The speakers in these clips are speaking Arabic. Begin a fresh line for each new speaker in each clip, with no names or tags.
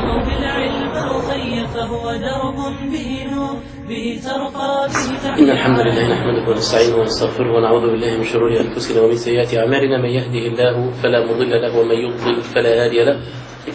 أو بالعلم أخي فهو درب به نور به ترقى به.
إن الحمد لله نحمده ونستعينه ونستغفره ونعوذ بالله من شرور أنفسنا ومن سيئات أعمالنا. من يهده الله فلا مضل له ومن يضلل فلا هادي له.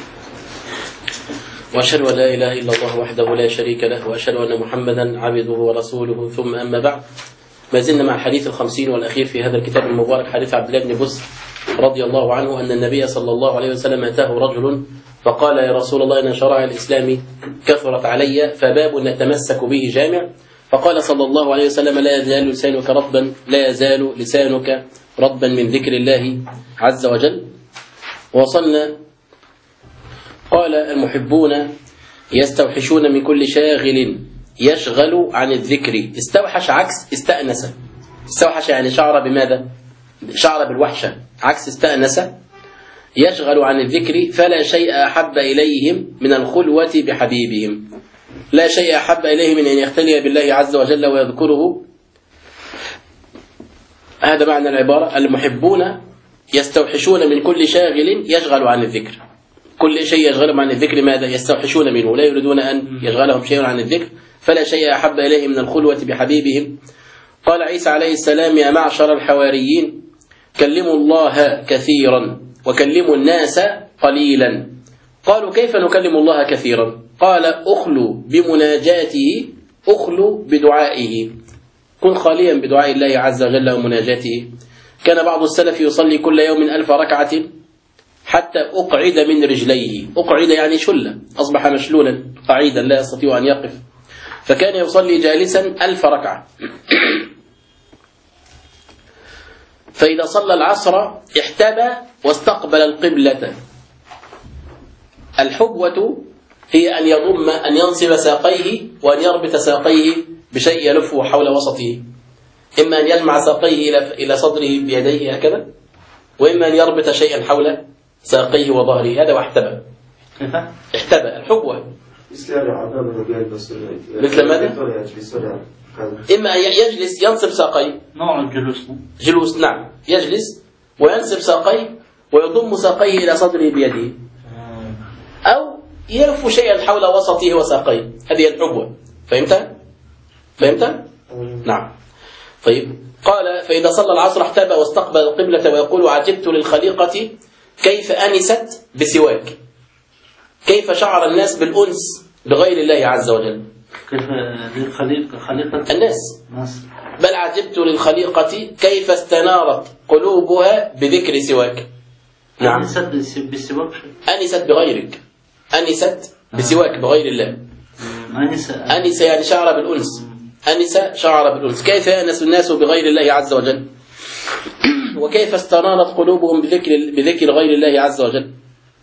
وأشهد أن لا إله إلا الله وحده لا شريك له وأشهد أن محمدا عبده ورسوله. ثم أما بعد، ما زلنا مع الحديث 50 والأخير في هذا الكتاب المبارك، حديث عبد الله بن بسر رضي الله عنه أن النبي صلى الله عليه وسلم أتاه رجل فقال: يا رسول الله، إن شرائع الإسلام كثرت علي فباب نتمسك به جامع. فقال صلى الله عليه وسلم: لا يزال لسانك رطبا من ذكر الله عز وجل. وصلنا قال: المحبون يستوحشون من كل شاغل يشغل عن الذكر. استوحش عكس استأنس. استوحش يعني شعر بماذا؟ شعر بالوحشة، عكس استأنس. يشغل عن الذكر فلا شيء أحب إليهم من الخلوة بحبيبهم. لا شيء أحب إليهم من أن يختلي بالله عز وجل ويذكره. هذا معنى العبارة: المحبون يستوحشون من كل شاغل يشغل عن الذكر. كل شيء يشغلهم عن الذكر ماذا؟ يستوحشون منه، لا يريدون أن يشغلهم شيء عن الذكر. فلا شيء أحب إليهم من الخلوة بحبيبهم. قال عيسى عليه السلام: يا معشر الحواريين، كلموا الله كثيرا وكلموا الناس قليلا. قالوا: كيف نكلم الله كثيرا؟ قال: أخلوا بمناجاته، أخلوا بدعائه، كن خاليا بدعاء الله عز وجل ومناجاته. كان بعض السلف يصلي كل يوم 1000 ركعة حتى أقعد من رجليه. أقعد يعني شلة، أصبح مشلولا قعيدا لا يستطيع أن يقف. فكان يصلي جالسا 1000 ركعة. فإذا صلى العصر احتبى واستقبل القبلة. الحبوة هي أن ينصب ساقيه وأن يربط ساقيه بشيء يلفه حول وسطه. إما أن يجمع ساقيه إلى صدره بيديه هكذا، وإما أن يربط شيئا حول ساقيه وظهره. هذا واحتبى. احتبى الحبوة مثل ماذا؟ إما أن يجلس ينصب ساقيه،
نوع
جلوس، نعم، يجلس وينصب ساقيه ويضم ساقيه إلى صدره بيده، أو يلف شيئا حول وسطه وساقيه. هذه الحبوة. فهمت؟ نعم. طيب، قال: فإذا صلى العصر احتبى واستقبل القبلة ويقول: عجبت للخليقة كيف أنست بسواك. كيف شعر الناس بالأنس بغير الله عز وجل؟
كيف خليقة
الناس؟ بل عجبت للخليقة كيف استنارت قلوبها بذكر سواك. نعم. أنست بغيرك، أنست بسواك بغير الله. أنس يعني شعر بالأنس. أنس شعر بالأنس. كيف يأنس الناس بغير الله عز وجل؟ وكيف استنارت قلوبهم بذكر غير الله عز وجل؟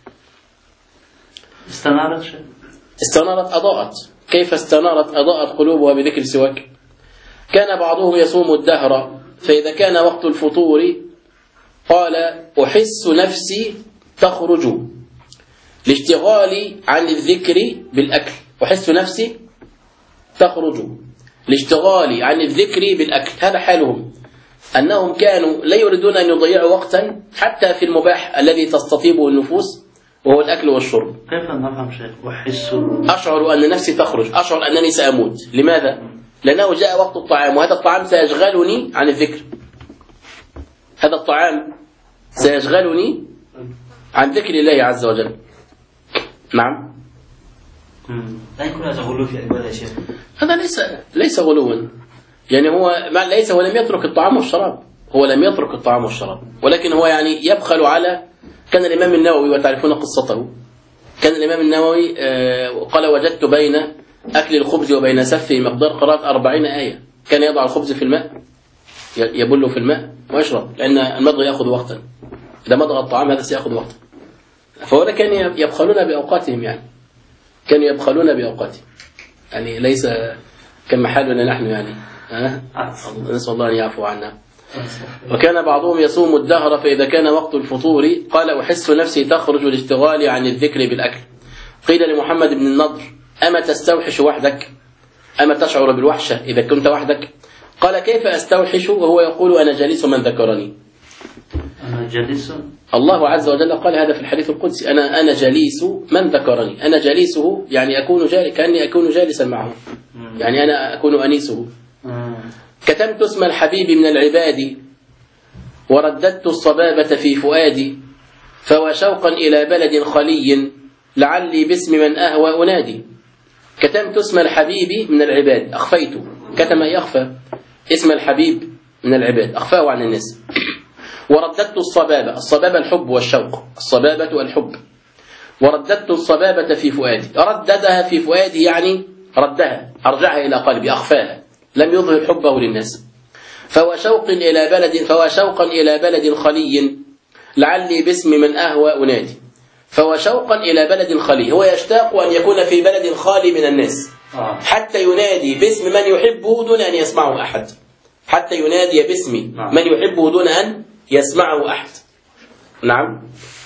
استنارت أضاءت. كيف استنارت أضاءت قلوبها بذكر سواك؟ كان بعضهم يصوم الدهر، فإذا كان وقت الفطور قال: أحس نفسي تخرج لاشتغالي عن الذكر بالأكل. أحس نفسي تخرج لاشتغالي عن الذكر بالأكل. هذا حالهم، أنهم كانوا لا يريدون أن يضيعوا وقتا حتى في المباح الذي تستطيبه النفوس، وهو الأكل والشرب.
كيف نفهم شيء؟
أشعر أن نفسي تخرج، أشعر أنني سأموت. لماذا؟ لأنه جاء وقت الطعام، وهذا الطعام سيشغلني عن الذكر. هذا الطعام سيشغلني عن ذكر الله عز وجل. نعم.
لا يكون هذا غلو في العبادة يا شيخ.
هذا ليس غلوا، يعني هو لم يترك الطعام والشراب. هو لم يترك الطعام والشراب، ولكن هو يعني يبخل على. كان الإمام النووي، وتعرفون قصته، كان الإمام النووي قال: وجدت بين أكل الخبز وبين سفه مقدار قراءة 40 آية. كان يضع الخبز في الماء، يبل في الماء ويشرب، لأن المضغ يأخذ وقتا. إذا مضغ الطعام هذا سيأخذ وقتا. فهؤلاء كانوا يبخلون بأوقاتهم، كانوا يبخلون بأوقاتهم، يعني ليس كما حالنا نحن، يعني نسأل الله أن يعفو عنا. وكان بعضهم يصوم الدهر، فإذا كان وقت الفطور قال: أحس نفسي تخرج لاشتغالي عن الذكر بالأكل. قيل لمحمد بن النضر: أما تستوحش وحدك؟ أما تشعر بالوحشة إذا كنت وحدك؟ قال: كيف أستوحش وهو يقول: أنا جالس من ذكرني؟
الجليس
الله عز وجل قال هذا في الحديث القدسي: أنا جليس من ذكرني. أنا جليسه يعني كأني أكون جالسا معه، يعني أنا أكون أنيسه. كتمت اسم الحبيب من العباد ورددت الصبابة في فؤادي، فهو شوقا إلى بلد خلي لعلي باسم من أهوى أنادي. كتمت اسم الحبيب من العباد، أخفيته. كتم يخفى اسم الحبيب من العباد، أخفاه عن الناس. ورددت الصبابة الحب والشوق، الصبابة الحب. ورددت الصبابة في فؤادي، رددها في فؤادي يعني ردها، أرجعها إلى قلبي، أخفاها، لم يظهر حبه للناس. فهو شوقا إلى بلد خلي لعلي باسم من أهوى أنادي. فهو شوقا إلى بلد خلي، هو يشتاق أن يكون في بلد خالي من الناس حتى ينادي باسم من يحبه دون أن يسمعه أحد، حتى ينادي باسم من يحبه دون أن يسمعه أحد. نعم.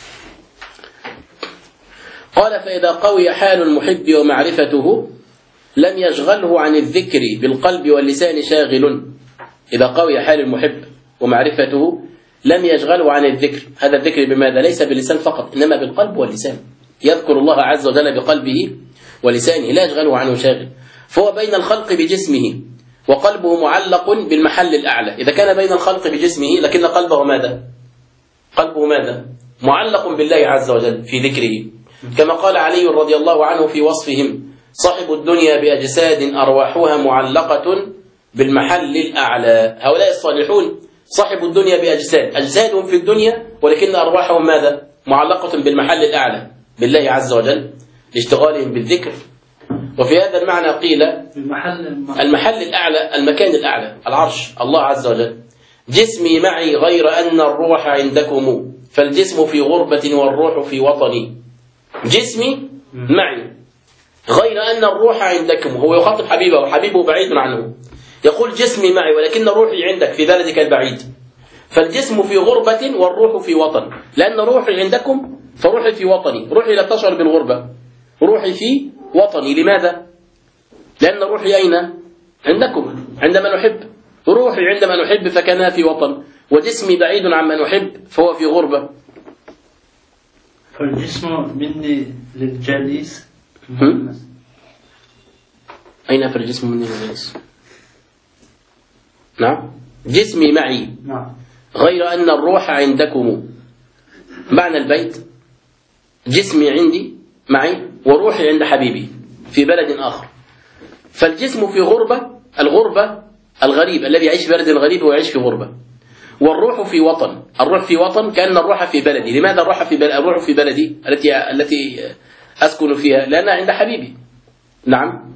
قال: فإذا قوي حال المحب ومعرفته لم يشغله عن الذكر بالقلب واللسان شاغل. إذا قوي حال المحب ومعرفته لم يشغله عن الذكر. هذا الذكر بماذا؟ ليس باللسان فقط، إنما بالقلب واللسان. يذكر الله عز وجل بقلبه ولسانه، لا يشغله عنه شاغل. فهو بين الخلق بجسمه وقلبه معلق بالمحل الأعلى. إذا كان بين الخلق بجسمه لكن قلبه ماذا؟ قلبه ماذا؟ معلق بالله عز وجل في ذكره، كما قال علي رضي الله عنه في وصفهم: صاحب الدنيا بأجساد أرواحها معلقة بالمحل الأعلى. هؤلاء الصالحون صاحب الدنيا بأجساد، أجسادهم في الدنيا ولكن أرواحهم ماذا؟ معلقة بالمحل الأعلى بالله عز وجل لاشتغالهم بالذكر. وفي هذا المعنى قيل المحل الأعلى، المكان الأعلى، العرش، الله عز وجل. جسمي معي غير أن الروح عندكم، فالجسم في غربة والروح في وطني. جسمي معي غير أن الروح عندكم، هو يخاطب حبيبه وحبيبه بعيد عنه، يقول جسمي معي ولكن روحي عندك في بلدك البعيد. فالجسم في غربة والروح في وطن، لأن روحي عندكم فروحي في وطني. روحي لا تشعر بالغربة، روحي في وطني. لماذا؟ لأن روحي أين؟ عندكم عندما نحب. روحي عندما نحب فكانها في وطن، وجسمي بعيد عما نحب فهو في غربة.
فالجسم مني للجالس.
أين فالجسم مني للجالس؟ نعم. جسمي معي غير أن الروح عندكم. معنى البيت: جسمي عندي معي وروحي عند حبيبي في بلد آخر. فالجسم في غربة، الغربة الغريب الذي يعيش في بلد غريب ويعيش في غربة. والروح في وطن، الروح في وطن كأن الروح في بلدي. لماذا الروح في بلدي التي أسكن فيها؟ لأنها عند حبيبي. نعم.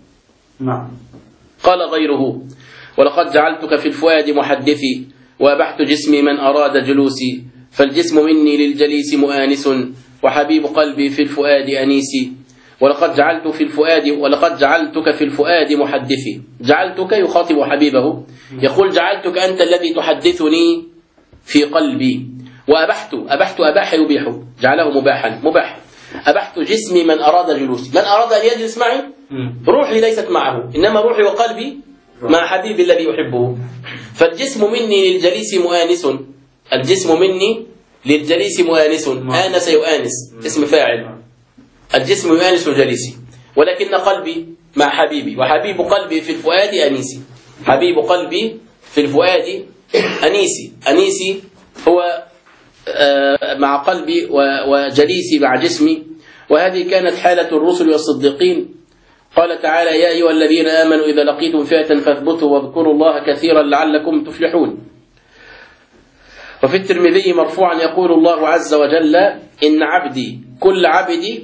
قال غيره: ولقد جعلتك في الفؤاد محدثي وأبحت جسمي من أراد جلوسي، فالجسم مني للجليس مؤانس وحبيب قلبي في الفؤاد أنيسي. ولقد جعلتك في الفؤاد محدثي. جعلتك يخاطب حبيبه، يقول جعلتك أنت الذي تحدثني في قلبي. وأبحت أباح يبيح، جعله مباح. أبحت جسمي من أراد جلوسي، من أراد أن يجلس معي روحي ليست معه، إنما روحي وقلبي مع حبيبي الذي يحبه. فالجسم مني للجليس مؤانس، الجسم مني للجليس مؤانس، آنس يؤانس، اسم فاعل. الجسم يؤانس جليسي، ولكن قلبي مع حبيبي، وحبيب قلبي في الفؤاد أنيسي. حبيب قلبي في الفؤاد أنيسي. أنيسي هو مع قلبي وجليسي مع جسمي. وهذه كانت حالة الرسل والصديقين. قال تعالى: يا أيها الذين آمنوا إذا لقيتم فئة فاثبتوا واذكروا الله كثيرا لعلكم تفلحون. وفي الترمذي مرفوعا يقول الله عز وجل: إن عبدي كل عبدي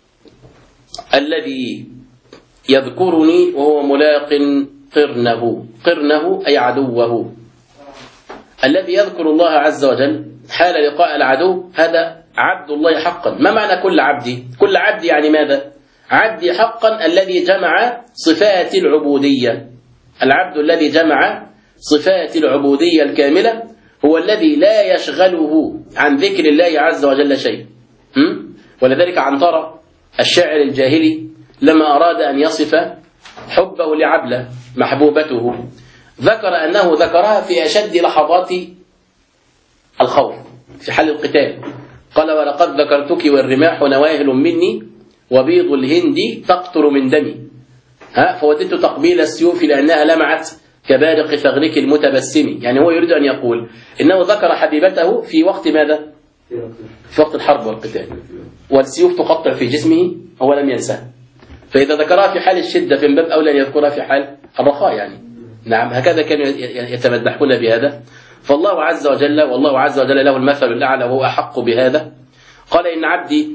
الذي يذكرني وهو ملاق قرنه أي عدوه. الذي يذكر الله عز وجل حال لقاء العدو هذا عبد الله حقا. ما معنى كل عبدي؟ كل عبدي يعني ماذا؟ عبدي حقا الذي جمع صفات العبودية. العبد الذي جمع صفات العبودية الكاملة هو الذي لا يشغله عن ذكر الله عز وجل شيء. ولذلك عنترة الشاعر الجاهلي لما أراد أن يصف حبه لعبلة محبوبته ذكر أنه ذكرها في أشد لحظات الخوف. في حال القتال. قال ولقد ذكرتك والرماح نواهل مني وبيض الهند تقطر من دمي. فوددت تقبيل السيوف لأنها لمعت كبارق ثغرك المتبسم. يعني هو يريد أن يقول إنه ذكر حبيبته في وقت ماذا؟ في وقت الحرب والقتال، والسيوف تقطع في جسمه هو لم ينساه. فإذا ذكرها في حال الشدة في باب أولى أن يذكرها في حال الرخاء يعني. نعم هكذا كانوا يتمدحون بهذا. فالله عز وجل والله عز وجل له المثل الأعلى وهو أحق بهذا. قال إن عبدي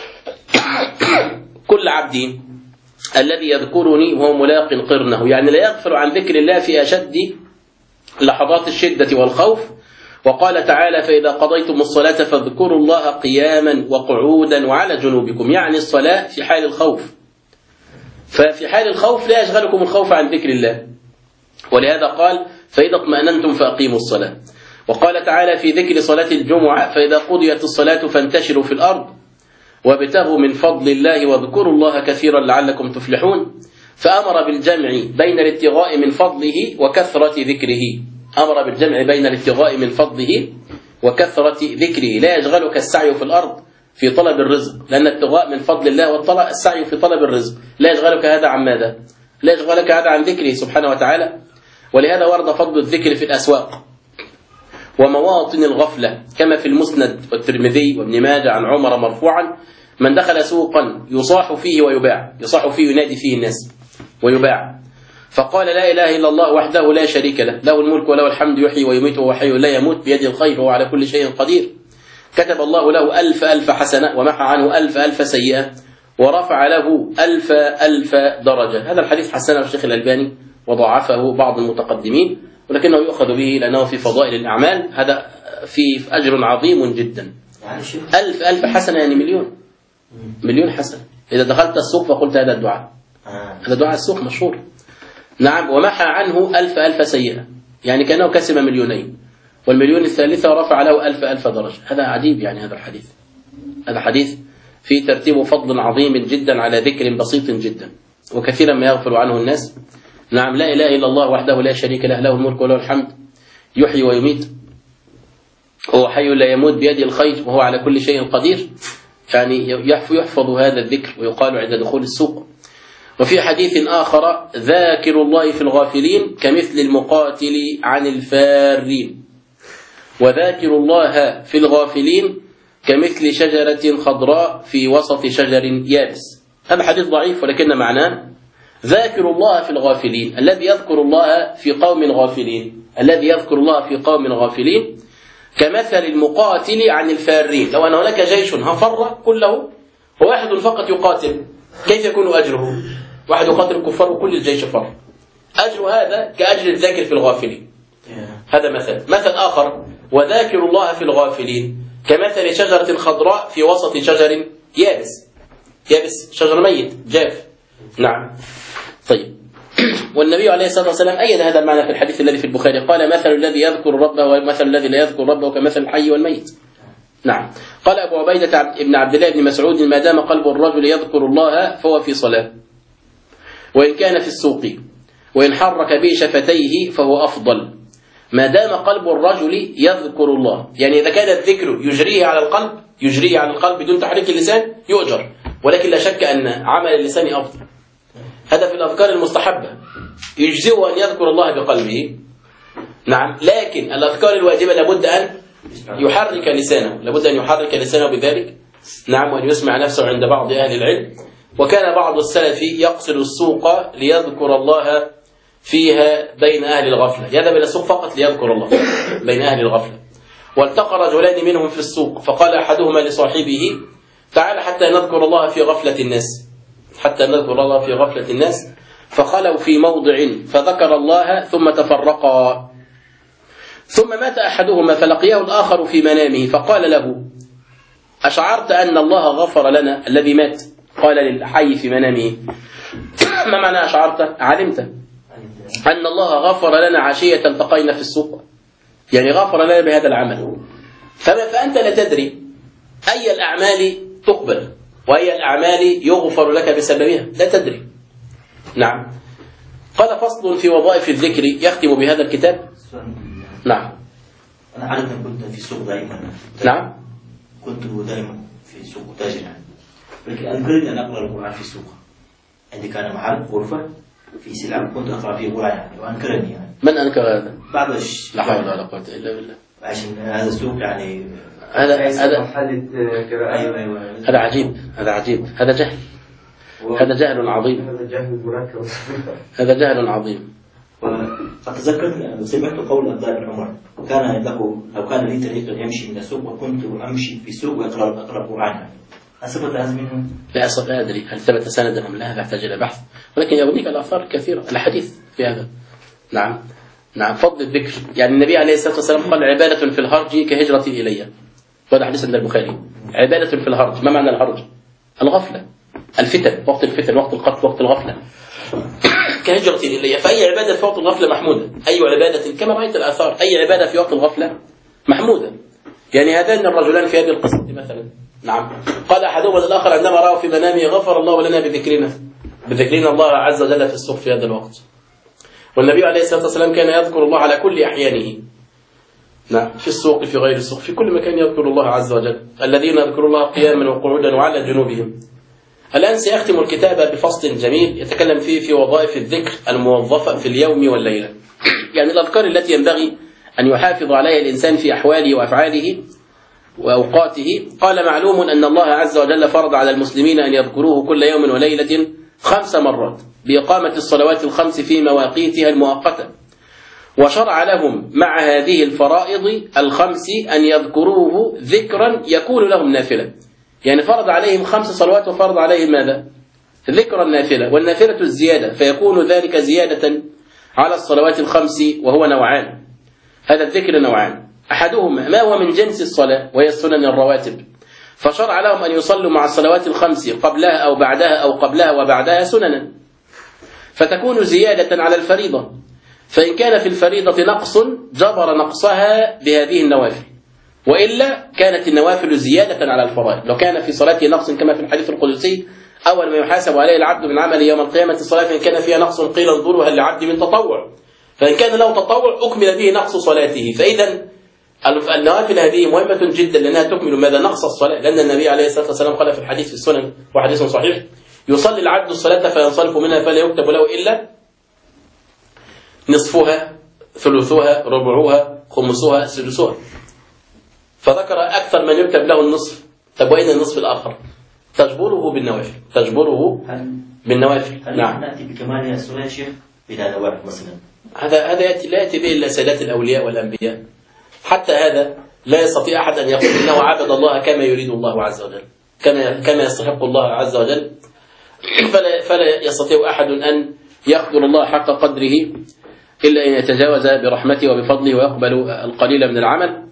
كل عبدي الذي يذكرني وهو ملاق قرنه، يعني لا يغفل عن ذكر الله في أشد لحظات الشدة والخوف. وقال تعالى فإذا قضيتم الصلاة فاذكروا الله قياما وقعودا وعلى جنوبكم، يعني الصلاة في حال الخوف. ففي حال الخوف لا يشغلكم الخوف عن ذكر الله، ولهذا قال فإذا اطمأننتم فأقيموا الصلاة. وقال تعالى في ذكر صلاة الجمعة فإذا قضيت الصلاة فانتشروا في الأرض وابتغوا من فضل الله واذكروا الله كثيرا لعلكم تفلحون. فأمر بالجمع بين الابتغاء من فضله وكثرة ذكره. أمر بالجمع بين الابتغاء من فضله وكثرة ذكره. لا يشغلك السعي في الأرض في طلب الرزق، لأن الابتغاء من فضل الله والسعي في طلب الرزق لا يشغلك هذا عن ماذا؟ لا يشغلك هذا عن ذكره سبحانه وتعالى. ولهذا ورد فضل الذكر في الأسواق ومواطن الغفلة كما في المسند والترمذي وابن ماجه عن عمر مرفوعا من دخل سوقا يصاح فيه ويباع، يصاح فيه ينادي فيه الناس ويباع، فقال لا إله إلا الله وحده لا شريك له له الملك وله الحمد يحيي ويميت وهو حي لا يموت بيده الخير وهو على كل شيء قدير، كتب الله له 1000 حسنة ومحى عنه 1000 سيئة ورفع له 1000 درجة. هذا الحديث حسنه الشيخ الألباني وضعفه بعض المتقدمين، ولكنه يؤخذ به لأنه في فضائل الأعمال. هذا في أجر عظيم جدا. 1000 حسنة يعني مليون حسنة. إذا دخلت السوق فقلت هذا الدعاء، هذا دعاء السوق مشهور. نعم. ومحى عنه 1000 سيئة، يعني كأنه كسب 2,000,000 والمليون الثالثة ورفع له 1000 درجة. هذا عجيب يعني. هذا حديث في ترتيب فضل عظيم جدا على ذكر بسيط جدا وكثيرا ما يغفل عنه الناس. نعم. لا إله إلا الله وحده لا شريك له له الملك وله الحمد يحيي ويميت وهو حي لا يموت بيده الخير وهو على كل شيء قدير. يعني يحفظ هذا الذكر ويقال عند دخول السوق. وفي حديث آخر ذاكر الله في الغافلين كمثل المقاتل عن الفارين، وذاكر الله في الغافلين كمثل شجرة خضراء في وسط شجر يابس. هذا حديث ضعيف ولكن معناه ذاكر الله في الغافلين، الذي يذكر الله في قوم غافلين، الذي يذكر الله في قوم غافلين كمثل المقاتل عن الفارين. لو أن هناك جيش هفر كله وواحد فقط يقاتل كيف يكون أجره؟ واحد يقاتل الكفار وكل الجيش فر، أجر هذا كأجر الذاكر في الغافلين. هذا مثل آخر وذاكر الله في الغافلين كمثل شجرة خضراء في وسط شجر يابس شجر ميت جاف. نعم. طيب. والنبي عليه الصلاة والسلام أيد هذا المعنى في الحديث الذي في البخاري قال مثل الذي يذكر ربه ومثل الذي لا يذكر ربه كمثل الحي والميت. نعم. قال أبو عبيدة ابن عبد الله بن مسعود ما دام قلب الرجل يذكر الله فهو في صلاة، وإن كان في السوق وإن حرك به شفتيه فهو أفضل. ما دام قلب الرجل يذكر الله، يعني إذا كان الذكر يجريه على القلب بدون تحريك اللسان يؤجر، ولكن لا شك أن عمل اللسان أفضل. هذا في الأذكار المستحبة يجزئه أن يذكر الله بقلبه. نعم. لكن الأذكار الواجبة لابد أن يحرك لسانه بذلك. نعم. وأن يسمع نفسه عند بعض أهل العلم. وكان بعض السلف يقصد السوق ليذكر الله فيها بين أهل الغفلة، يذهب إلى السوق فقط ليذكر الله بين أهل الغفلة. والتقى رجلان منهم في السوق فقال أحدهما لصاحبه تعال حتى نذكر الله في غفلة الناس، فخلوا في موضع فذكر الله ثم تفرقا، ثم مات أحدهما فلقيه الآخر في منامه فقال له أشعرت أن الله غفر لنا؟ الذي مات قال للحي في منامه ما معنى أشعرت؟ علمت أن الله غفر لنا عشية التقينا في السوق، يعني غفر لنا بهذا العمل. فأنت لا تدري أي الأعمال تقبل وأي الأعمال يغفر لك بسببها، لا تدري. نعم. قال فصل في وظائف الذكر، يختم بهذا الكتاب. نعم.
أنا عادة كنت في السوق دائما.
نعم.
كنت دائما في السوق تاجر يعني. لكن أنكرني أن أقرأ القرآن في السوق. عندي كان محل غرفة في سلعة كنت أقرأ فيه القرآن يعني، وأنكرني يعني.
من أنكر هذا؟
بعض
لا حول ولا قوة إلا بالله.
عشان هذا السوق يعني
هذا
أيوة.
هذا عجيب، هذا عجيب، هذا جهل، هذا جهل عظيم، هذا جهل عظيم.
فتذكرت سمعت قول عبد الله بن عمر كان له لو كان لي طريق يمشي من السوق وكنت أمشي في السوق وأقرأ القرآن. أثبت هذا منه؟
لا أدري هل ثبت سندا أم لا، هذا يحتاج إلى بحث، ولكن يغنيك الآثار الكثيرة، الحديث في هذا. نعم فضل الذكر. يعني النبي عليه الصلاة والسلام قال عبادة في الهرج كهجرتي إلي. وهذا حديث عند البخاري. عبادة في الهرج، ما معنى الهرج؟ الغفلة، الفتن، وقت الفتن، وقت القتل، وقت الغفلة. كهجرتي إلي، فأي عبادة في وقت الغفلة محمودة. أي عبادة كما رأيت الآثار، أي عبادة في وقت الغفلة محمودة. يعني هذان الرجلان في هذه القصة مثلا، نعم، قال أحدهما للآخر عندما رأوا في منامه غفر الله لنا بذكرنا الله عز وجل في السوق في هذا الوقت. والنبي عليه الصلاة والسلام كان يذكر الله على كل أحيانه، نعم، في السوق، في غير السوق، في كل مكان يذكر الله عز وجل. الذين يذكرون الله قياما وقعودا وعلى جنوبهم. الآن سيختم الكتاب بفصل جميل يتكلم فيه في وظائف الذكر الموظفة في اليوم والليلة. يعني الأذكار التي ينبغي أن يحافظ عليها الإنسان في أحواله وأفعاله وأوقاته. قال معلوم أن الله عز وجل فرض على المسلمين أن يذكروه كل يوم وليلة 5 مرات بإقامة الصلوات الخمس في مواقيتها المؤقتة، وشرع لهم مع هذه الفرائض الخمس أن يذكروه ذكرا يكون لهم نافلة. يعني فرض عليهم 5 صلوات وفرض عليهم ماذا؟ ذكرا نافلة، والنافلة الزيادة، فيكون ذلك زيادة على الصلوات الخمس، وهو نوعان. هذا الذكر نوعان، أحدهما ما هو من جنس الصلاة وهي السنن الرواتب، فشرع لهم أن يصلوا مع الصلوات الخمس قبلها أو بعدها أو قبلها وبعدها سننا، فتكون زيادة على الفريضة. فإن كان في الفريضة نقص جبر نقصها بهذه النوافل، وإلا كانت النوافل زيادة على الفرائض. لو كان في صلاته نقص كما في الحديث القدسي أول ما يحاسب عليه العبد من عمل يوم القيامة الصلاة، فإن كان فيها نقص قيل انظروا هل للعبد من تطوع، فإن كان له تطوع أكمل به نقص صلاته. فإذا النوافل هذه مهمة جدا لأنها تكمل ماذا؟ نقص الصلاة. لأن النبي عليه الصلاة والسلام قال في الحديث في السنن وحديث صحيح: يصلي العبد الصلاة فينصرف منها فلا يكتب له إلا نصفها، ثلثها، ربعها، خمسها، سدسها. فذكر أكثر من يكتب له النصف. طب وين النصف الآخر؟ تجبره بالنوافل، تجبره بالنوافل. نعم.
نأتي بكمال الصلاة شيخ بلا نوافل مثلا.
هذا لا يأتي به إلا سادات الأولياء والأنبياء. حتى هذا لا يستطيع أحد أن يقول إنه عبد الله كما يريد الله عز وجل، كما يستحق الله عز وجل. فلا يستطيع أحد أن يقدر الله حق قدره إلا أن يتجاوز برحمته وبفضله ويقبل القليل من العمل.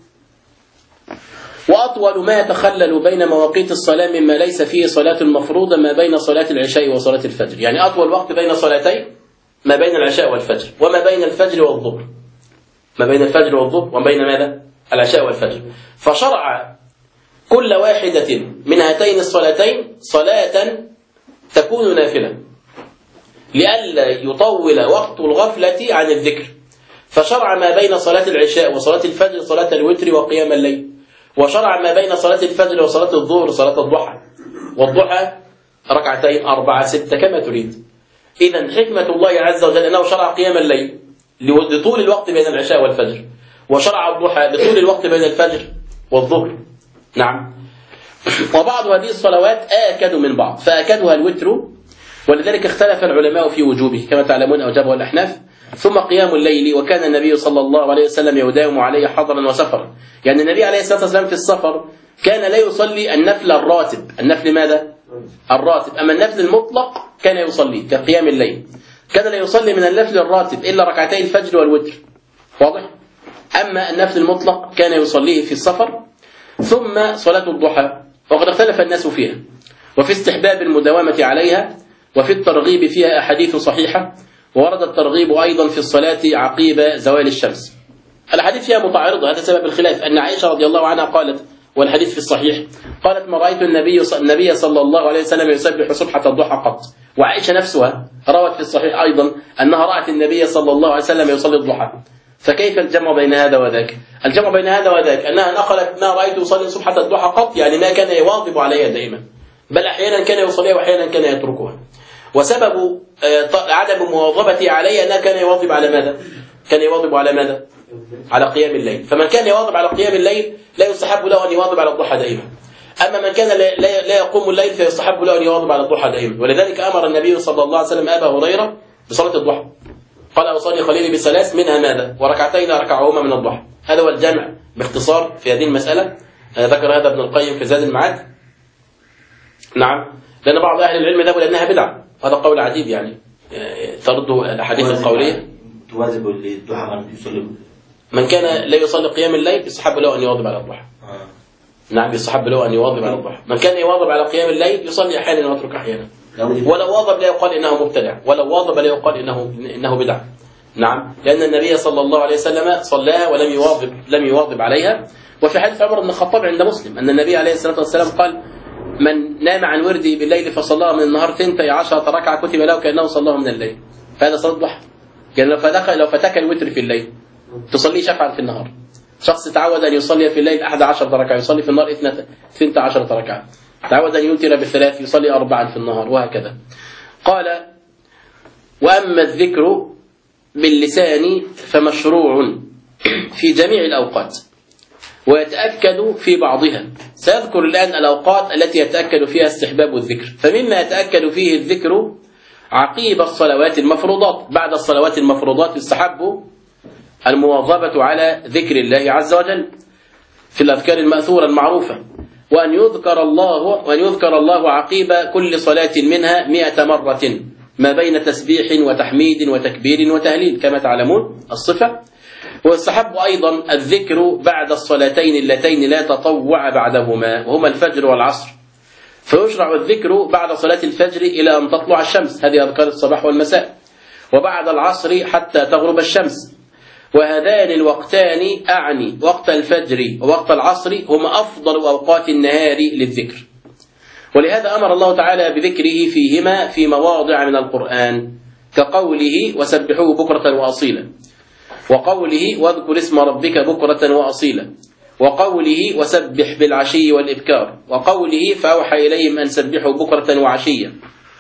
وأطول ما يتخلل بين مواقيت الصلاة مما ليس فيه صلاة مفروضة ما بين صلاة العشاء وصلاة الفجر. يعني أطول وقت بين صلاتين ما بين العشاء والفجر، وما بين الفجر والظهر، ما بين الفجر والظهر وبين ماذا؟ العشاء والفجر. فشرع كل واحدة من هاتين الصلاتين صلاة تكون نافلة لئلا يطول وقت الغفلة عن الذكر. فشرع ما بين صلاة العشاء وصلاة الفجر صلاة الوتر وقيام الليل، وشرع ما بين صلاة الفجر وصلاة الظهر صلاة الضحى، والضحى 2 4 6 كما تريد. إذن حكمة الله عز وجل أنه شرع قيام الليل لطول الوقت بين العشاء والفجر، وشرع الضحى لطول الوقت بين الفجر والظهر. نعم. وبعض هذه الصلوات آكد من بعض، فآكدها الوتر، ولذلك اختلف العلماء في وجوبه كما تعلمون أوجبه الأحناف. ثم قيام الليل، وكان النبي صلى الله عليه وسلم يداوم عليه حضرا وسفرا. يعني النبي عليه الصلاة والسلام في السفر كان لا يصلي النفل الراتب. النفل ماذا؟ الراتب. أما النفل المطلق كان يصلي كقيام الليل. كان لا يصلي من النفل الراتب إلا 2 الفجر والوتر، واضح؟ أما النفل المطلق كان يصليه في السفر. ثم صلاة الضحى، وقد اختلف الناس فيها، وفي استحباب المداومة عليها، وفي الترغيب فيها أحاديث صحيحة، وورد الترغيب أيضا في الصلاة عقيب زوال الشمس. الحديث فيها متعارضة، هذا سبب الخلاف. أن عائشة رضي الله عنها قالت، والحديث في الصحيح، قالت: ما رأيت النبي صلى الله عليه وسلم يسبح سبحة الضحى قط. وعائشة نفسها روت في الصحيح أيضا أنها رأت النبي صلى الله عليه وسلم يصلي الضحى، فكيف الجمع بين هذا وذاك؟ الجمع بين هذا وذاك أنها نقلت ما رأيت يصلي صبحة الضحى قط، يعني ما كان يواظب عليها دائما، بل أحيانا كان يصليها وأحيانا كان يتركها. وسبب عدم مواظبته عليها أنها كان يواظب على ماذا؟ كان يواظب على ماذا؟ على قيام الليل. فمن كان يواظب على قيام الليل لا يستحب له أن يواظب على الضحى دائما. أما من كان لا يقوم الليل فيستحب له أن يواظب على الضحى دائما. ولذلك أمر النبي صلى الله عليه وسلم أبا هريرة بصلاة الضحى، قال أوصاني خليلي بثلاث منها ماذا؟ وركعتين ركعهما من الضحى. هذا هو الجمع باختصار في هذه المسألة. ذكر هذا ابن القيم في زاد المعاد. نعم، لأن بعض أهل العلم ذهبوا لأنها بدعة، هذا قول عجيب يعني ترد الأحاديث القولية.
تواظب للضحى من يصلي،
من كان لا يصلي قيام الليل يستحب له أن يواظب على الضحى. نعم، يستحب له أن يواظب على الضحى. من كان يواظب على قيام الليل يصلي أحيانا ويترك أحيانا. ولو واظب لا يقال إنه مبتدع، ولو واظب لا يقال إنه بدع. نعم، لأن النبي صلى الله عليه وسلم صلاها ولم يواظب عليها. وفي حديث عمر بن الخطاب عند مسلم أن النبي عليه الصلاة والسلام قال: من نام عن وردي بالليل فصلاها من النهار 12 ركعة كتب له كأنه صلاها من الليل. فهذا صلاة الضحى. يعني لو فتك الوتر في الليل تصلي شفعا في النهار. شخص تعود أن يصلي في الليل 11 ركعة يصلي في النهار 12 ركعة. تعود أن يوتر بالثلاث يصلي 4 في النهار، وهكذا. قال: وأما الذكر باللسان فمشروع في جميع الأوقات ويتأكد في بعضها. سأذكر الآن الأوقات التي يتأكد فيها استحباب الذكر. فمما يتأكد فيه الذكر عقيب الصلوات المفروضات. بعد الصلوات المفروضات يستحب المواظبة على ذكر الله عز وجل في الأذكار المأثورة المعروفة، وأن يذكر الله عقيب كل صلاة منها 100 مرة ما بين تسبيح وتحميد وتكبير وتهليل كما تعلمون الصفة. ويستحب أيضا الذكر بعد الصلاتين اللتين لا تطوع بعدهما وهما الفجر والعصر. فيشرع الذكر بعد صلاة الفجر إلى أن تطلع الشمس، هذه أذكار الصباح والمساء، وبعد العصر حتى تغرب الشمس. وهذان الوقتان أعني وقت الفجر ووقت العصر هما أفضل أوقات النهار للذكر. ولهذا أمر الله تعالى بذكره فيهما في مواضع من القرآن، كقوله: وسبحوه بكرة وأصيلا، وقوله: واذكر اسم ربك بكرة وأصيلا، وقوله: وسبح بالعشي والإبكار، وقوله: فأوحى إليهم أن سبحوا بكرة وعشيا،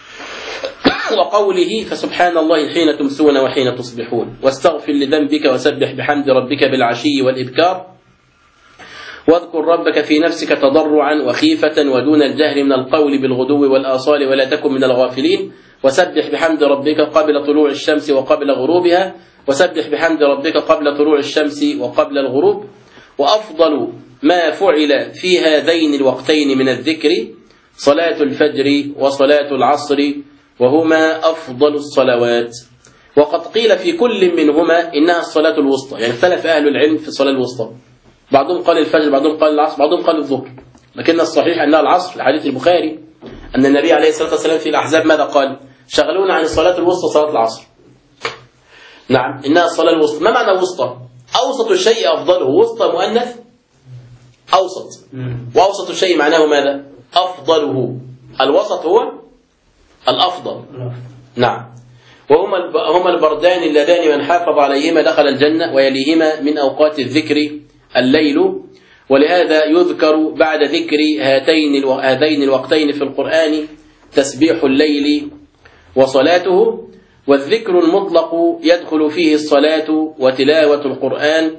وقوله: فسبحان الله حين تمسون وحين تصبحون، واستغفر لذنبك وسبح بحمد ربك بالعشي والإبكار، واذكر ربك في نفسك تضرعا وخيفة ودون الجهر من القول بالغدو والآصال ولا تكن من الغافلين، وسبح بحمد ربك قبل طلوع الشمس وقبل غروبها، وسبح بحمد ربك قبل طلوع الشمس وقبل الغروب. وأفضل ما فعل في هذين الوقتين من الذكر صلاة الفجر وصلاة العصر، وهما أفضل الصلوات. وقد قيل في كل منهما إنها الصلاة الوسطى، يعني اختلف أهل العلم في الصلاة الوسطى، بعضهم قال الفجر، بعضهم قال العصر، بعضهم قال الظهر، لكن الصحيح أنها العصر لحديث البخاري أن النبي عليه الصلاة والسلام في الأحزاب ماذا قال؟ شغلونا عن الصلاة الوسطى صلاة العصر. نعم، إنها الصلاة الوسطى. ما معنى وسطى؟ أوسط الشيء أفضله. وسطى مؤنث أوسط، وأوسط الشيء معناه ماذا؟ أفضله. الوسط هو الأفضل. نعم، وهما البردان اللذان من حافظ عليهما دخل الجنة، ويليهما من أوقات الذكر الليل. ولهذا يذكر بعد ذكر هذين الوقتين في القرآن تسبيح الليل وصلاته. والذكر المطلق يدخل فيه الصلاة وتلاوة القرآن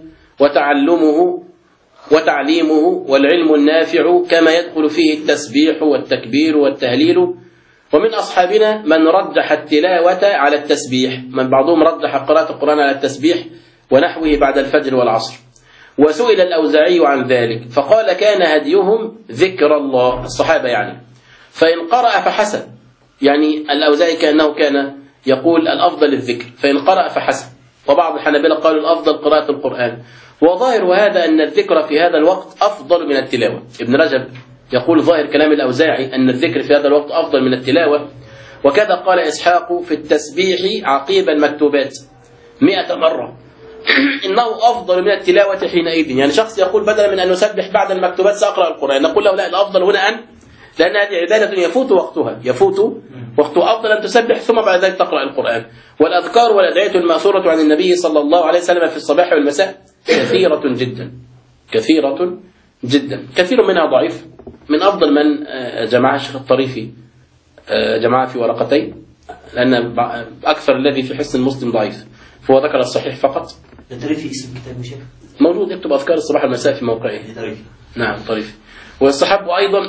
وتعليمه والعلم النافع، كما يدخل فيه التسبيح والتكبير والتهليل. ومن أصحابنا من رجح التلاوة على التسبيح، من بعضهم رجح قراءة القرآن على التسبيح ونحوه بعد الفجر والعصر. وسئل الأوزاعي عن ذلك فقال: كان هديهم ذكر الله، الصحابة يعني، فإن قرأ فحسن. يعني الأوزاعي كأنه كان يقول الأفضل الذكر، فإن قرأ فحسن. وبعض الحنابلة قالوا الأفضل قراءة القرآن. وظاهر هذا أن الذكر في هذا الوقت أفضل من التلاوة. ابن رجب يقول ظاهر كلام الأوزاعي أن الذكر في هذا الوقت أفضل من التلاوة. وكذا قال إسحاق في التسبيح عقيب المكتوبات 100 مرة إنه أفضل من التلاوة حينئذ. يعني شخص يقول بدلا من أن نسبح بعد المكتوبات سأقرأ القرآن، نقول له لا، الأفضل هنا لأن هذه عبادة يفوت وقت أفضل أن تسبح ثم بعد ذلك تقرأ القرآن. والأذكار والأدعية المأثورة عن النبي صلى الله عليه وسلم في الصباح والمساء كثيرة جدا، كثيرة جدا، كثير منها ضعيف. من أفضل من جمعها الشيخ الطريفي، جمعها في ورقتين، لأن أكثر الذي في حسن المسلم ضعيف، فهو ذكر الصحيح فقط.
الطريفي اسم كتاب شيخ
موجود، اكتب أذكار الصباح والمساء في موقعه. نعم طريفي. ويستحب أيضا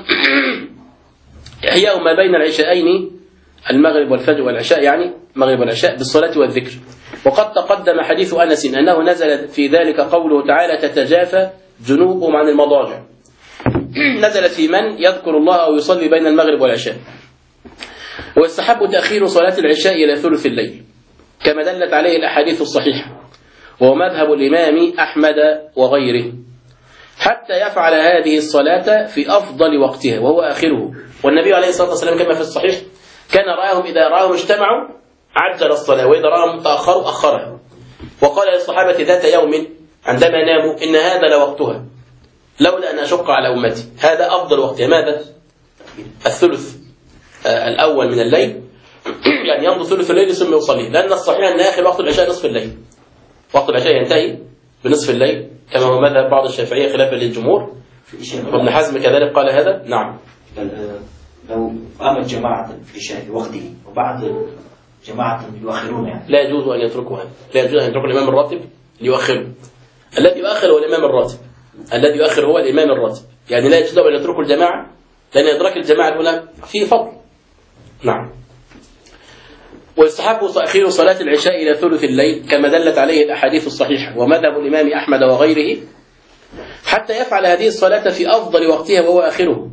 إحياء ما بين العشاءين، المغرب والفجر والعشاء، يعني المغرب والعشاء، بالصلاة والذكر. وقد تقدم حديث أنس أنه نزل في ذلك قوله تعالى تتجافى جنوبهم عن المضاجع، نزلت في من يذكر الله أو يصلي بين المغرب والعشاء. ويستحب تأخير صلاة العشاء إلى ثلث الليل كما دلت عليه الأحاديث الصحيحة، وهو مذهب الإمام أحمد وغيره، حتى يفعل هذه الصلاة في أفضل وقتها وهو آخره. والنبي عليه الصلاة والسلام كما في الصحيح كان رآهم إذا رآهم اجتمعوا عجل الصلاة، وإذا رآهم تأخروا أخرها. وقال للصحابة ذات يوم عندما ناموا إن هذا لوقتها لولا أن أشق على أمتي، هذا أفضل وقتها. ماذا؟ الثلث الأول من الليل، يعني يمضي ثلث الليل ثم يصلي، لأن الصحيح أن آخر وقت العشاء نصف الليل. وقت العشاء ينتهي بنصف الليل كما هو مذهب بعض الشافعية خلافا للجمهور، وابن حزم كذلك قال هذا. نعم.
لو قامت جماعة في العشاء وقته وبعد جماعة يؤخرون، يعني
لا يجوز أن يتركوا هذا، لا يجوز أن يتركوا الإمام الراتب ليؤخره. الذي يؤخر هو الإمام الراتب، الذي يؤخر هو الإمام الراتب، يعني لا يجوز أن يتركوا الجماعة، لأن إدراك الجماعة الأولى فيه فضل. نعم. ويستحب تأخير صلاة العشاء إلى ثلث الليل كما دلت عليه الأحاديث الصحيحة، ومذهب الإمام أحمد وغيره، حتى يفعل هذه الصلاة في أفضل وقتها وهو آخره،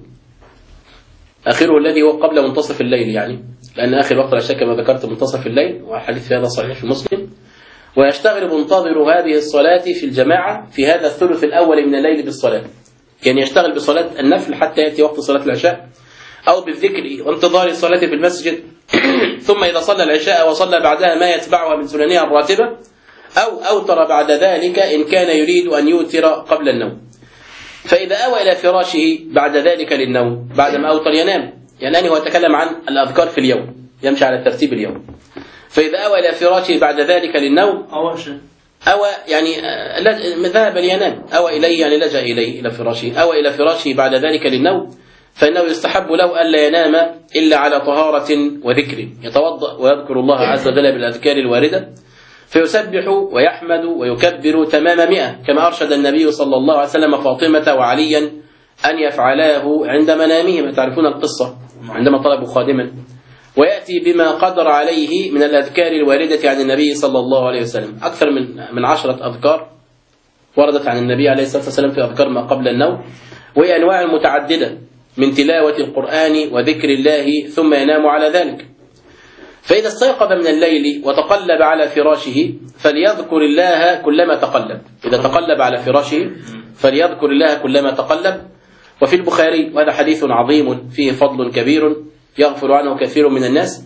آخره الذي هو قبل منتصف الليل، يعني لأن آخر وقت العشاء كما ذكرت منتصف الليل، والحديث في هذا صحيح في مسلم. ويشتغل منتظر هذه الصلاة في الجماعة في هذا الثلث الأول من الليل بالصلاة، يعني يشتغل بصلاة النفل حتى يأتي وقت صلاة العشاء، أو بالذكر وانتظار الصلاة في المسجد، ثم إذا صلى العشاء وصلى بعدها ما يتبعها من سننها الراتبة، أو أوتر بعد ذلك إن كان يريد أن يوتر قبل النوم. فإذا أوى إلى فراشه بعد ذلك للنوم، بعد ما أوتر ينام، يعني هو يتكلم عن الأذكار في اليوم، يمشي على ترتيب اليوم. فإذا أوى إلى فراشه بعد ذلك للنوم، أوى يعني ذهب لينام، أوى إليه يعني لجأ إليه إلى فراشه، أوى إلى فراشه بعد ذلك للنوم، فإنه يستحب له ألا ينام إلا على طهارة وذكر، يتوضأ ويذكر الله عز وجل بالأذكار الواردة، فيسبح ويحمد ويكبر تمام 100 كما أرشد النبي صلى الله عليه وسلم فاطمة وعليا أن يفعلاه عند منامهما. تعرفون القصة عندما طلبوا خادما، ويأتي بما قدر عليه من الأذكار الواردة عن النبي صلى الله عليه وسلم، أكثر من 10 أذكار وردت عن النبي عليه الصلاة والسلام في أذكار ما قبل النوم، وهي أنواع متعددة من تلاوة القرآن وذكر الله، ثم ينام على ذلك. فإذا استيقظ من الليل وتقلب على فراشه فليذكر الله كلما تقلب، إذا تقلب على فراشه فليذكر الله كلما تقلب. وفي البخاري، وهذا حديث عظيم فيه فضل كبير يغفر عنه كثير من الناس،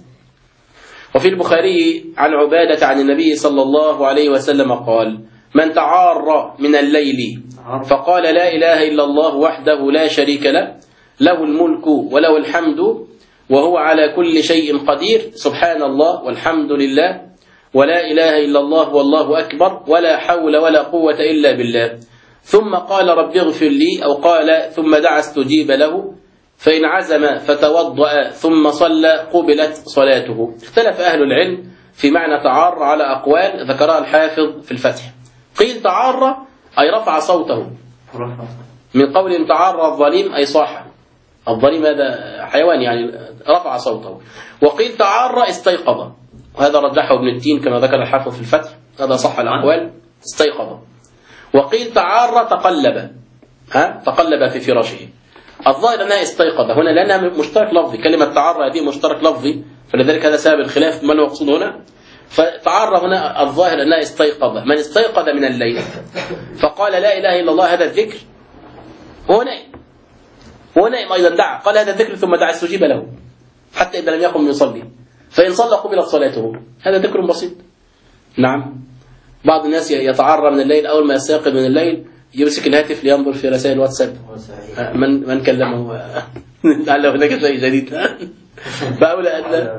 وفي البخاري عن عبادة عن النبي صلى الله عليه وسلم قال: من تعار من الليل فقال لا إله إلا الله وحده لا شريك له، له الملك وله الحمد وهو على كل شيء قدير، سبحان الله والحمد لله ولا إله إلا الله والله أكبر ولا حول ولا قوة إلا بالله، ثم قال رب اغفر لي، أو قال ثم دعا استجيب له، فإن عزم فتوضأ ثم صلى قبلت صلاته. اختلف أهل العلم في معنى تعار على أقوال ذكرها الحافظ في الفتح. قيل تعار أي رفع صوته، من قول تعار الظليم أي صاح، الظليم هذا حيوان يعني رفع صوته. وقيل تعار استيقظ، وهذا رجحه ابن التين كما ذكر الحافظ في الفتح، هذا صح الأقوال، استيقظ. وقيل تعار تقلب، تقلب في فراشه، الظاهر أنها استيقظ هنا لأنها مشترك لفظي، كلمة تعار هذه مشترك لفظي، فلذلك هذا سبب الخلاف ما المقصود هنا. فتعار هنا الظاهر أنها استيقظ، من استيقظ من الليل فقال لا إله إلا الله، هذا الذكر، هو نائم أيضا دعا، قال هذا الذكر ثم دعا استجيب له حتى إذا لم يقم يصلي، فإن صلى قبلت صلاته، هذا ذكر بسيط. نعم. بعض الناس يتعرى من الليل، أول ما يستيقظ من الليل يمسك الهاتف لينظر في رسائل واتساب، من كلمه لعل هناك شيء جديد. فأولى أن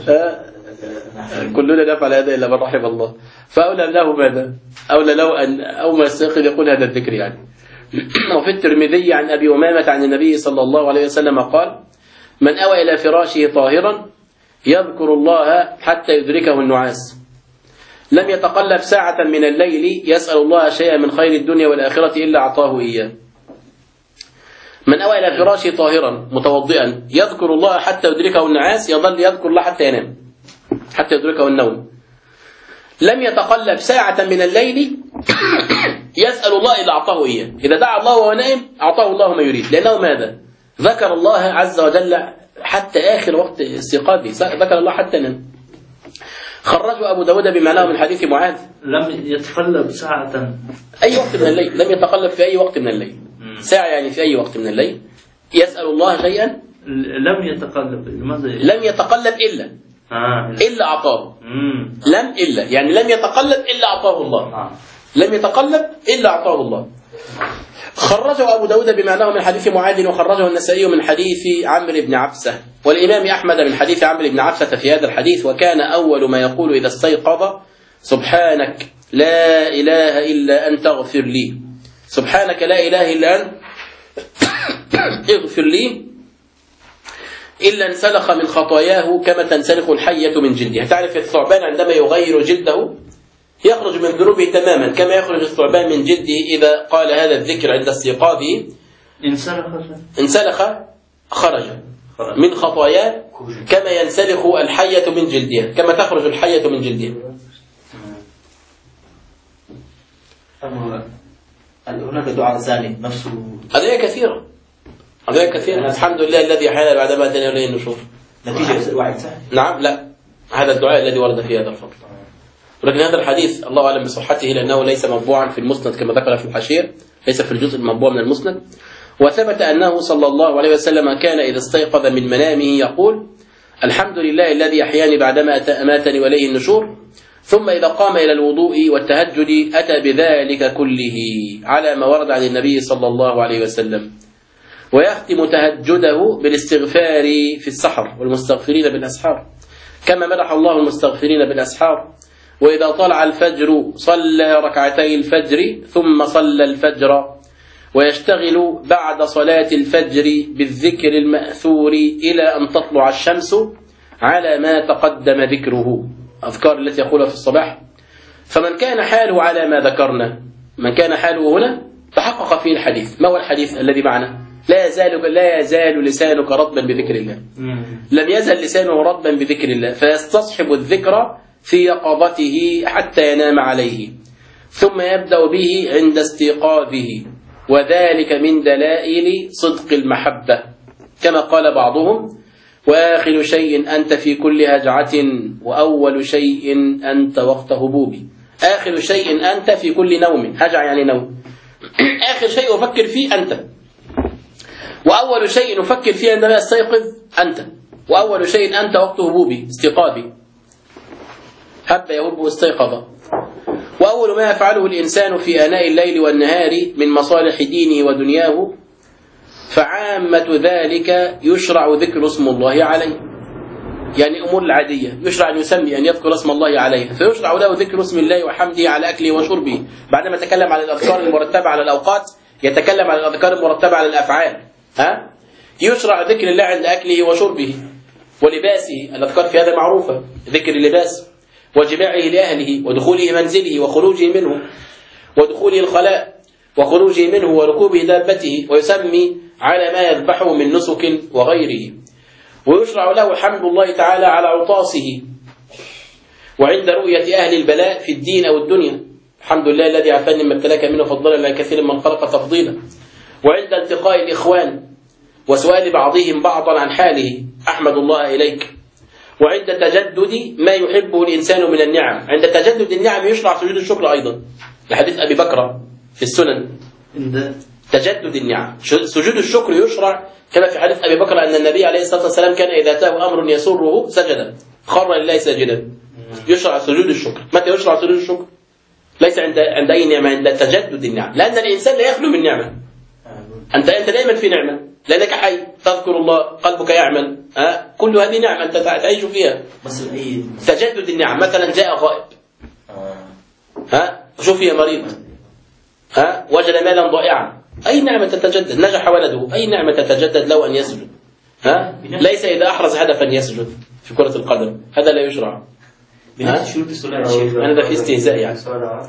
كلنا نفعل هذا إلا من رحم الله. فأولى له ماذا؟ أولى له أن أول ما يستيقظ يقول هذا الذكر يعني. وفي الترمذي عن أبي أمامة عن النبي صلى الله عليه وسلم قال: من أوى إلى فراشه طاهرا يذكر الله حتى يدركه النعاس، لم يتقلب ساعة من الليل يسأل الله شيئا من خير الدنيا والآخرة إلا أعطاه إياه. من أوى إلى فراشه طاهرا متوضئا يذكر الله حتى يدركه النعاس، يظل يذكر الله حتى ينام، حتى يدركه النوم. لم يتقلب ساعة من الليل يسأل الله إلا أعطاه إياه. إذا دعا الله وهو نائم أعطاه الله ما يريد، لأنه ماذا؟ ذكر الله عز وجل حتى آخر وقت استيقاظه، ذكر الله حتى نام. خرجه أبو داود بمعناه من حديث معاذ.
لم يتقلب ساعة
أي وقت من الليل، لم يتقلب في أي وقت من الليل. ساعة يعني في أي وقت من الليل يسأل الله شيئا.
لم يتقلب،
لم يتقلب إلا أعطاه. لم إلا يعني لم يتقلب إلا أعطاه الله. لم يتقلب إلا أعطاه الله. خرجه أبو داود بمعناه من حديث معاذ، وخرجه النسائي من حديث عمرو بن عبسة، والإمام أحمد من حديث عمرو بن عبسة في هذا الحديث: وكان أول ما يقول إذا استيقظ سبحانك لا إله إلا أنت اغفر لي. سبحانك لا إله إلا أنت اغفر لي، إلا انسلخ من خطاياه كما تنسلخ الحية من جلدها. تعرف الثعبان عندما يغير جلده يخرج من ذنوبه تماما كما يخرج الثعبان من جلده إذا قال هذا الذكر عند استيقاظه. انسلخ خرج من خطاياه كما ينسلخ الحية من جلدها، كما تخرج الحية من جلدها.
هناك دعاء ثاني نفسه.
أدعية كثيرة، أدعية كثيرة. الحمد لله الذي أحيانا بعدما أتانا إليه النشور.
نتيجة واحد صح؟
نعم، لا، هذا الدعاء الذي ورد في هذا الفضل. ولكن هذا الحديث الله أعلم بصحته، لأنه ليس مطبوعا في المسند كما ذكر في الحاشية، ليس في الجزء المطبوع من المسند. وثبت أنه صلى الله عليه وسلم كان إذا استيقظ من منامه يقول: الحمد لله الذي أحياني بعدما أماتني وإليه النشور. ثم إذا قام إلى الوضوء والتهجد أتى بذلك كله على ما ورد عن النبي صلى الله عليه وسلم. ويختم تهجده بالاستغفار في السحر والمستغفرين بالأسحار، كما مدح الله المستغفرين بالأسحار. وإذا طلع الفجر صلى ركعتي الفجر ثم صلى الفجر، ويشتغل بعد صلاة الفجر بالذكر المأثور إلى أن تطلع الشمس على ما تقدم ذكره، أذكار التي يقولها في الصباح. فمن كان حاله على ما ذكرنا، من كان حاله هنا تحقق فيه الحديث. ما هو الحديث الذي معنا؟ لا يزال لسانك رطبا بذكر الله. لم يزل لسانه رطبا بذكر الله، فيستصحب الذكر في يقظته حتى ينام عليه، ثم يبدأ به عند استيقاظه، وذلك من دلائل صدق المحبة، كما قال بعضهم: وآخر شيء أنت في كل هجعة، وأول شيء أنت وقت هبوبي. آخر شيء أنت في كل نوم، هجع يعني نوم، آخر شيء أفكر فيه أنت، وأول شيء أفكر فيه عندما أستيقظ أنت، وأول شيء أنت وقت هبوبي، استيقاظي. هب يهب واستيقظ. وأول ما يفعله الإنسان في آناء الليل والنهار من مصالح دينه ودنياه، فعامة ذلك يشرع ذكر اسم الله عليه، يعني أمور العادية يشرع أن يسمي، أن يذكر اسم الله عليه، فيشرع له ذكر اسم الله وحمده على أكله وشربه. بعدما يتكلم عن الأذكار المرتبة على الأوقات يتكلم عن الأذكار المرتبة على الأفعال. يشرع ذكر الله عند أكله وشربه ولباسه. الأذكار في هذا معروفة: ذكر اللباس، وجماعه لأهله، ودخوله منزله، وخروجه منه، ودخوله الخلاء، وخروجه منه، وركوبه دابته، ويسمي على ما يذبحه من نسك وغيره. ويشرع له حمد الله تعالى على عطاسه، وعند رؤية أهل البلاء في الدين أو الدنيا: الحمد لله الذي عافاني مما ابتلاك منه فضلا على كثير من خلق تفضيلا. وعند التقاء الإخوان وسؤال بعضهم بعضا عن حاله: أحمد الله إليك. وعند تجدد ما يحبه الإنسان من النعم، عند تجدد النعم يشرع سجود الشكر أيضا، لحديث أبي بكر في السنن. تجدد النعم سجود الشكر يشرع، كما في حديث أبي بكر أن النبي عليه الصلاة والسلام كان إذا أتاه أمر يسره سجد، خر لله ساجدا. يشرع سجود الشكر. متى يشرع سجود الشكر؟ ليس عند أي نعمة، عند تجدد النعم، لأن الإنسان لا يخلو من نعمة. أنت دائما في نعمة، لأنك حي تذكر الله، قلبك يعمل، كل هذه نعمة أنت تعيش فيها. تجدد النعم، مثلا جاء غائب، شوف يا مريض، وجد مالا ضائعا، أي نعمة تتجدد، نجح ولده، أي نعمة تتجدد له أن يسجد، ليس إذا أحرز هدفا يسجد في كرة القدم، هذا لا يشرع.
بنفس شروط الصلاة يا شيخ.
أنا ده في استهزاء يعني.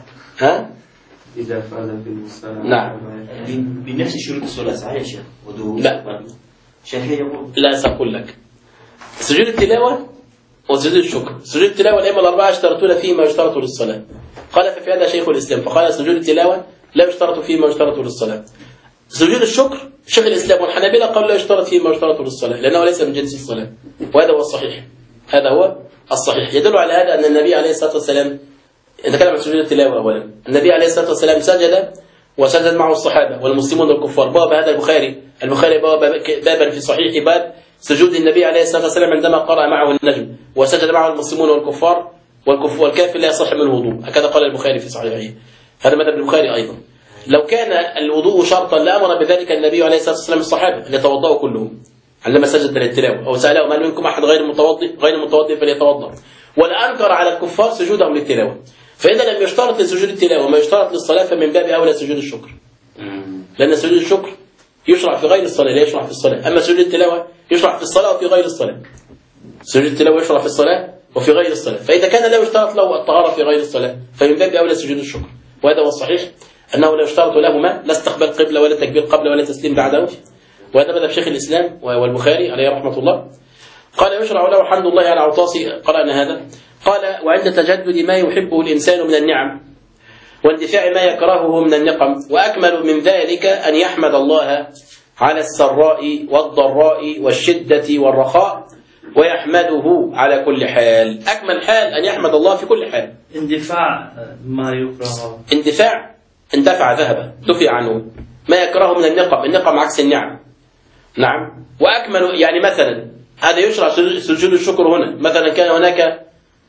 إذا فاز في المصطلح.
نعم.
بنفس شروط الصلاة صحيح يا شيخ؟
لا.
شافعي يقول.
لا سأقول لك. سجود التلاوة وسجود الشكر. سجود التلاوة الأئمة الأربعة اشترطون فيه ما يشترط للصلاة. قال في هذا شيخ الإسلام، فقال سجود التلاوة لا يشترط فيه ما يشترط للصلاة. سجود الشكر شيخ الإسلام والحنابلة قالوا لا يشترط فيه ما يشترط للصلاة، لأنه ليس من جنس الصلاة، وهذا هو الصحيح. هذا هو الصحيح. يدل على هذا أن النبي عليه الصلاة والسلام، نتكلم عن سجود التلاوة أولا، النبي عليه الصلاة والسلام سجد وسجد معه الصحابة والمسلمون والكفار. باب هذا البخاري بابا في صحيح باب سجود النبي عليه الصلاة والسلام عندما قرأ معه النجم وسجد معه المسلمون والكفار والكافر لا يصح منه وضوء، هكذا قال البخاري في صحيحه. هذا مذهب البخاري أيضا. لو كان الوضوء شرطا لأمر بذلك النبي عليه الصلاة والسلام الصحابة أن يتوضأوا كلهم عندما سجد للتلاوة، أو سألهم هل منكم أحد غير متوضئ فليتوضأ، ولا أنكر على الكفار سجودهم للتلاوة. فإذا لم يشترط لسجود التلاوة ما يشترط للصلاة، فمن باب أولى سجود الشكر، لأن سجود الشكر يشرع في غير الصلاة لا يشرع في الصلاة، أما سجود التلاوة يشرع في الصلاة وفي غير الصلاة. سجود التلاوة يشرع في الصلاة وفي غير الصلاة، فإذا كان لا يشترط له الطهارة في غير الصلاة فمن باب أولى سجود الشكر. وهذا هو الصحيح، أنه لا يشترط لهما لا استقبال قبلة ولا تكبير قبل ولا تسليم بعده. وهذا مذهب شيخ الإسلام والبخاري عليه رحمة الله. قال يشرع له حمد الله على عطاسي، قرأنا هذا. قال وعند تجدد ما يحبه الإنسان من النعم واندفاع ما يكرهه من النقم، وأكمل من ذلك أن يحمد الله على السراء والضراء والشدة والرخاء، ويحمده على كل حال. أكمل حال أن يحمد الله في كل حال.
اندفاع ما يكرهه،
اندفع ذهب، دفع عنه ما يكرهه من النقم. النقم عكس النعم. نعم. وأكمل يعني مثلا هذا يشرع سجود الشكر هنا، مثلا كان هناك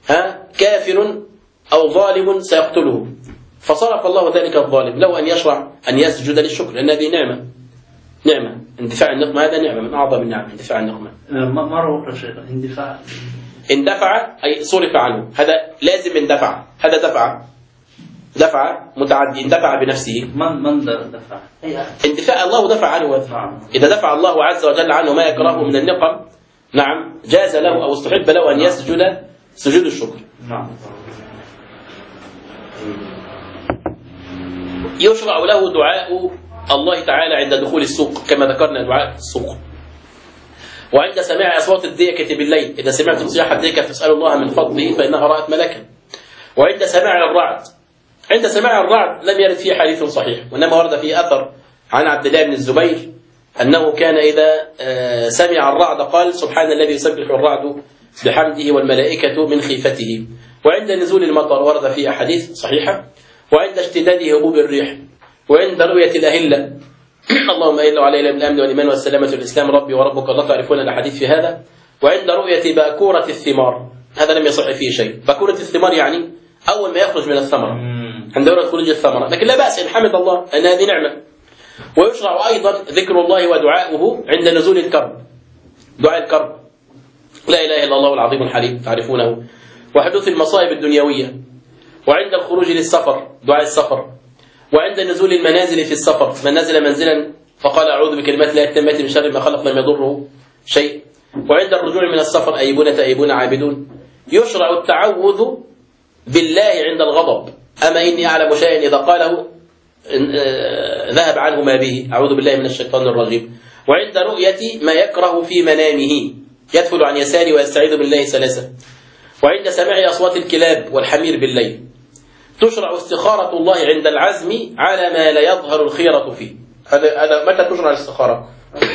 كافر أو ظالم سيقتله، فصرف الله ذلك الظالم، لو أن يشرع أن يسجد للشكر، لأن هذه نعمة. اندفاع النقمة هذا نعمة من أعظم النعم، اندفاع النقمة.
مرة أخرى شيخ،
اندفع أي صرف عنه، هذا لازم اندفع، هذا دفع متعدي، اندفع بنفسه.
من دفع؟
اندفاع الله دفع عنه. إذا دفع الله عز وجل عنه ما يكرهه من النقم، نعم، جاز له أو استحب له أن يسجد سجود الشكر.
نعم.
يشرع له دعاء الله تعالى عند دخول السوق، كما ذكرنا دعاء السوق، وعند سماع أصوات الديكة بالليل، إذا سمعتم صياح الديكة فاسألوا الله من فضله فإنها رأت ملكا. وعند سماع الرعد، عند سماع الرعد لم يرد فيه حديث صحيح، وإنما ورد فيه أثر عن عبد الله بن الزبير أنه كان إذا سمع الرعد قال سبحان الذي يسبح الرعد بحمده والملائكة من خيفته. وعند نزول المطر ورد فيه أحاديث صحيحة. وعند اشتداد هبوب الريح، وعند رؤية الأهلة اللهم إلا علينا بالأمن والإيمان والسلامة والإسلام ربي وربك الله، تعرفون الأحاديث في هذا. وعند رؤية باكورة الثمار، هذا لم يصح فيه شيء. باكورة الثمار يعني أول ما يخرج من الثمرة، عند رؤية خروج الثمرة، لكن لا بأس إن حمد الله أن هذه نعمة. ويشرع أيضا ذكر الله ودعاؤه عند نزول الكرب، دعاء الكرب، لا إله إلا الله العظيم الحليم، تعرفونه، وحدوث المصائب الدنيوية. وعند الخروج للسفر، دعاء السفر. وعند نزول المنازل في السفر، من نزل منزلا فقال أعوذ بكلمات الله التامات من شر ما خلق لم يضره شيء. وعند الرجوع من السفر أيبون تائبون عابدون. يشرع التعوذ بالله عند الغضب، أما إني أعلم شيئا إذا قاله ذهب عنه ما به، أعوذ بالله من الشيطان الرجيم. وعند رؤية ما يكره في منامه، يدفل عن يساره ويستعيذ بالله ثلاثة. وعند سماع أصوات الكلاب والحمير بالليل. تشرع استخارة الله عند العزم على ما لا يظهر الخيرة فيه. هذا متى تشرع الاستخارة؟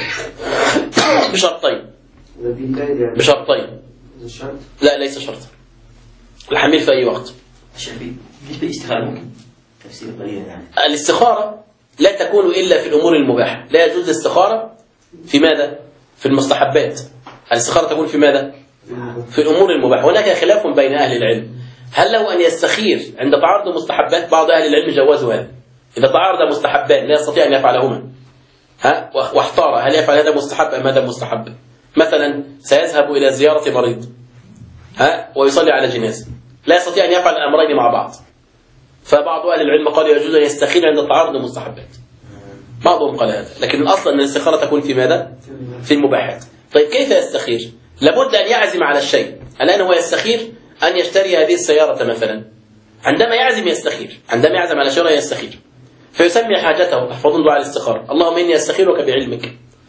بشرطين. لا ليس شرطا. الحمير في أي وقت.
بالنسبة للاستخارة ممكن تفسير قليلا يعني.
الاستخارة لا تكون إلا في الأمور المباحة، لا يجوز الاستخارة في ماذا؟ في المستحبات. الاستخارة تكون في ماذا؟ في الأمور المباحة. هناك خلاف بين أهل العلم، هل له أن يستخير عند تعارض مستحبات؟ بعض أهل العلم جوازوا هذا، إذا تعارض مستحبان لا يستطيع أن يفعلهما، واحتار هل يفعل هذا مستحب أم هذا مستحب. مثلا سيذهب إلى زيارة مريض ويصلي على جنازة، لا يستطيع أن يفعل الأمرين مع بعض، فبعض أهل العلم قال يجوز أن يستخير عند تعارض المستحبات، بعضهم قال هذا، لكن الأصل أن الاستخارة تكون في ماذا؟ في المباحات. طيب كيف يستخير؟ لابد أن يعزم على الشيء. الآن هو يستخير أن يشتري هذه السيارة مثلا، عندما يعزم يستخير، عندما يعزم على شراء يستخير، فيسمي حاجته. تحفظون دعاء الاستخارة: اللهم إني أستخيرك بعلمك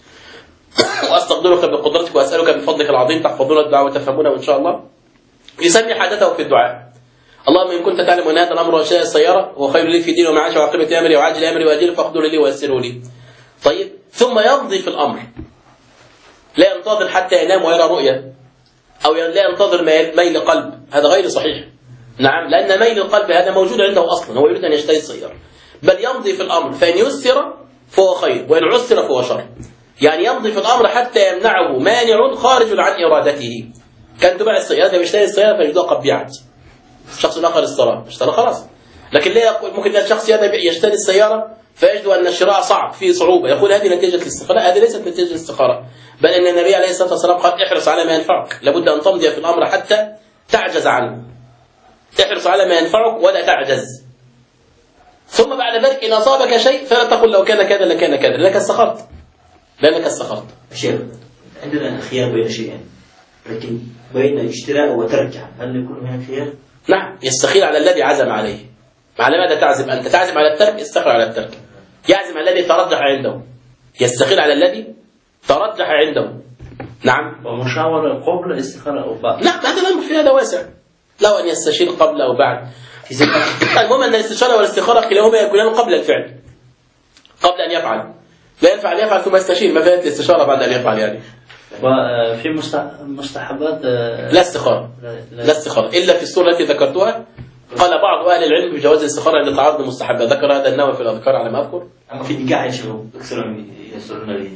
وأستقدرك بقدرتك وأسألك بفضلك العظيم. تحفظون الدعاء وتفهمونه إن شاء الله. يسمي حاجته في الدعاء: اللهم إن كنت تعلم أن هذا الأمر وشاء السيارة هو خير لي في ديني ومعاشي وعاقبة أمري وعاجل أمري وأجله فاقدر لي ويسره لي. طيب، ثم يمضي في الأمر، لا ينتظر حتى ينام ويرى رؤيا، أو لا ينتظر ميل قلب، هذا غير صحيح. نعم، لأن ميل القلب هذا موجود عنده أصلا، هو يريد أن يشتري السيارة، بل يمضي في الأمر، فإن يسر فهو خير وإن عسر فهو شر. يعني يمضي في الأمر حتى يمنعه مانع خارج عن إرادته. كان تباع السيارة، يشتري السيارة فيجدها قد بيعت، شخص آخر اشترى خلاص. لكن لا يقول، ممكن الشخص يشتري السيارة فيجد أن الشراء صعب فيه صعوبة، يقول هذه نتيجة الاستخارة. هذه ليست نتيجة الاستخارة، بل أن النبي عليه الصلاة والسلام قال: احرص على ما ينفعك، لابد أن تمضي في الأمر حتى تعجز عنه. احرص على ما ينفعك ولا تعجز. ثم بعد ذلك إن أصابك شيء فلا تقل لو كان كذا لكان كذا، لأنك استخرت.
شيخ، عندنا خيار بين شيئين، لكن بين اشتراء وترك، هل يكون هناك خيار؟
نعم، يستخير على الذي عزم عليه. على ماذا تعزم أنت؟ تعزم على الترك، استخر على الترك. يعزم على الذي ترجح عنده، يستخير على الذي ترجح عنده. نعم.
ومشاورة قبل الاستخارة أو بعد؟
لا، هذا الأمر في هذا واسع، لو أن يستشير قبل أو بعد. المهم أن الاستشارة والاستخارة كلاهما يكونان قبل الفعل، قبل أن يفعل. لا ينفع أن يفعل ثم يستشير، ما فائدة الاستشارة بعد أن يفعل يعني.
وفي مستحبات
لا استخارة، لا استخارة إلا في الصورة التي ذكرتها. قال بعض أهل العلم بجواز الاستخارة عند تعارض المستحبات، ذكر هذا النووي في الأذكار على ما أذكر.
أما في النكاح يا شباب أكثر يسرنا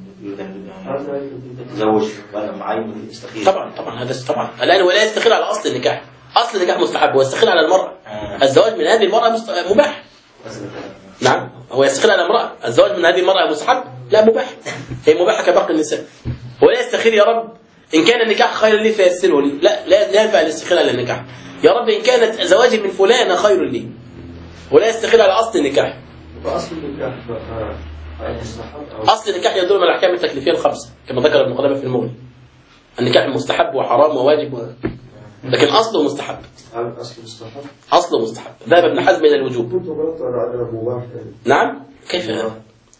يتزوج معين يستخير.
طبعا هذا طبعا. الآن ولا يستخير على أصل النكاح، أصل النكاح مستحب، ويستخير على المرأة. الزواج من هذه المرأة مباح. نعم، هو يستخير على المرأة. الزواج من هذه المرأة مستحب؟ لا، مباح، هي مباحة كباقي النساء. ولا يستخير يا رب إن كان النكاح خير لي فيسره لي، لا ينفع الاستخير على النكاح. يا رب إن كانت زواجي من فلان خير لي، ولا يستخير على أصل النكاح. أصل النكاح يدل على الأحكام التكليفية الخمسة كما ذكر ابن قدامة في المغني. النكاح مستحب وحرام وواجب لكن أصله مستحب. أصله مستحب. ذهب ابن حزم إلى الوجوب. نعم، كيف هذا؟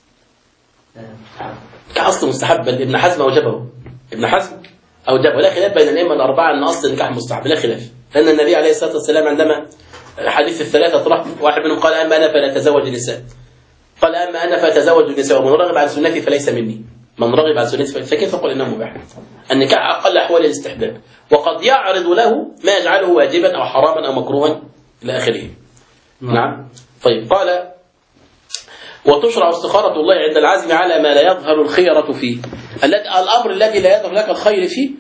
كأصل مستحب، بل ابن حزم أوجبه. ابن حزم أوجبه، لا خلاف بين الأئمة الأربعة أن أصل النكاح مستحب، لا خلاف. لأن النبي عليه الصلاة والسلام عندما حديث الثلاثة طرح، واحد منهم قال: أما أنا فلا أتزوج النساء. قال: أما أنا فأتزوج النساء، ومن رغب عن سنتي فليس مني. من رغب عن سنتي فكيف أقول إنه مباح؟ النكاح أقل أحوال الاستحباب، وقد يعرض له ما يجعله واجبا أو حراما أو مكروها إلى آخره. نعم. طيب، قال: وتشرع استخارة الله عند العزم على ما لا يظهر الخيرة فيه. الأمر الذي لا يظهر لك الخير فيه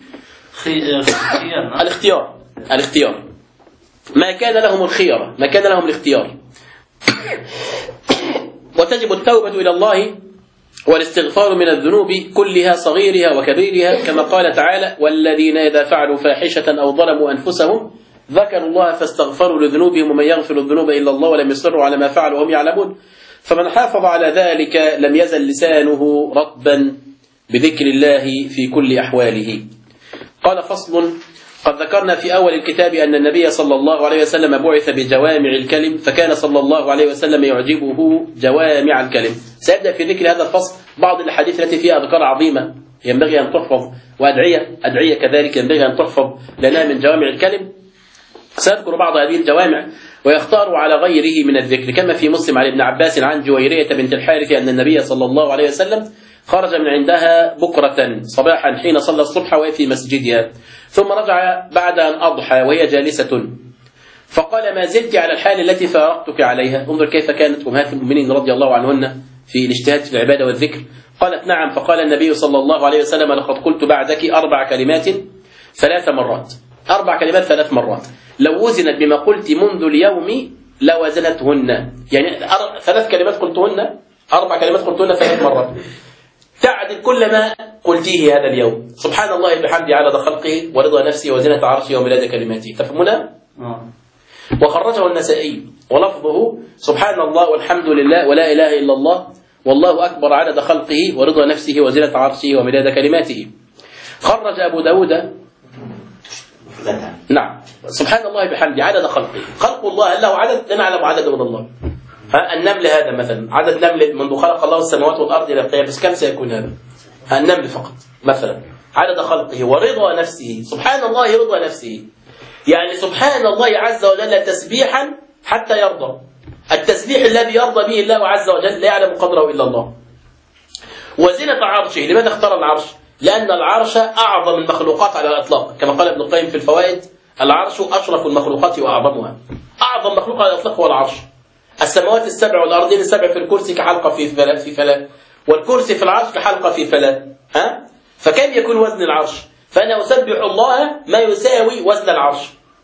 الاختيار. ما كان لهم الخيرة، ما كان لهم الاختيار. وتجب التوبة إلى الله والاستغفار من الذنوب كلها صغيرها وكبيرها، كما قال تعالى: والذين إذا فعلوا فاحشة أو ظلموا أنفسهم ذكروا الله فاستغفروا لذنوبهم ومن يغفر الذنوب إلا الله ولم يصروا على ما فعلوا وهم يعلمون. فمن حافظ على ذلك لم يزل لسانه رطبا بذكر الله في كل أحواله. قال: فصل. قد ذكرنا في أول الكتاب أن النبي صلى الله عليه وسلم بعث بجوامع الكلم، فكان صلى الله عليه وسلم يعجبه جوامع الكلم. سيبدأ في ذكر هذا الفصل بعض الحديث التي فيها أذكار عظيمة ينبغي أن تحفظ، وأدعية كذلك ينبغي أن تحفظ لنا من جوامع الكلم. سأذكر بعض هذه الجوامع ويختار على غيره من الذكر، كما في مسلم عن ابن عباس عن جويرية بنت الحارث أن النبي صلى الله عليه وسلم خرج من عندها بكرة صباحا حين صلى الصبح وهي في مسجدها، ثم رجع بعد أن أضحى وهي جالسة، فقال: ما زلت على الحال التي فارقتك عليها. انظر كيف كانت أمهات المؤمنين رضي الله عنهن في الاجتهاد في العبادة والذكر. قالت: نعم. فقال النبي صلى الله عليه وسلم: لقد قلت بعدك 4 كلمات 3 مرات. 4 كلمات 3 مرات، لو وزنت بما قلت منذ اليوم لوزنتهن. يعني 3 كلمات قلتهن 4 كلمات قلتهن 3 مرات تعدل كل ما قلتيه هذا اليوم. سبحان الله بحمده عدد خلقه ورضا نفسه وزنة عرشه ومداد كلماته. تفهمون؟ وخرجه النسائي ولفظه سبحان الله والحمد لله ولا إله إلا الله والله أكبر عدد خلقه ورضا نفسه وزنة عرشه ومداد كلماته. خرج أبو داود نعم سبحان الله بحمده عدد خلقه. خلق الله هل له عدد؟ لا نعلم عدده من الله. النمل هذا مثلا عدد نمل منذ خلق الله السماوات والأرض إلى القيامة بس كم سيكون هذا؟ النمل فقط مثلا عدد خلقه ورضا نفسه. سبحان الله رضا نفسه يعني سبحان الله عز وجل تسبيحا حتى يرضى. التسبيح الذي يرضى به الله عز وجل لا يعلم قدره إلا الله. وزنة عرشه. لماذا اختار العرش؟ لأن العرش أعظم المخلوقات على الإطلاق كما قال ابن القيم في الفوائد العرش أشرف المخلوقات وأعظمها. أعظم مخلوق على الإطلاق هو العرش. السماوات السبع والأرضين السبع في الكرسي كحلقة في فلاة والكرسي في العرش كحلقة في فلاة. فكم يكون وزن العرش؟ فأنا أسبح الله ما يساوي وزن العرش.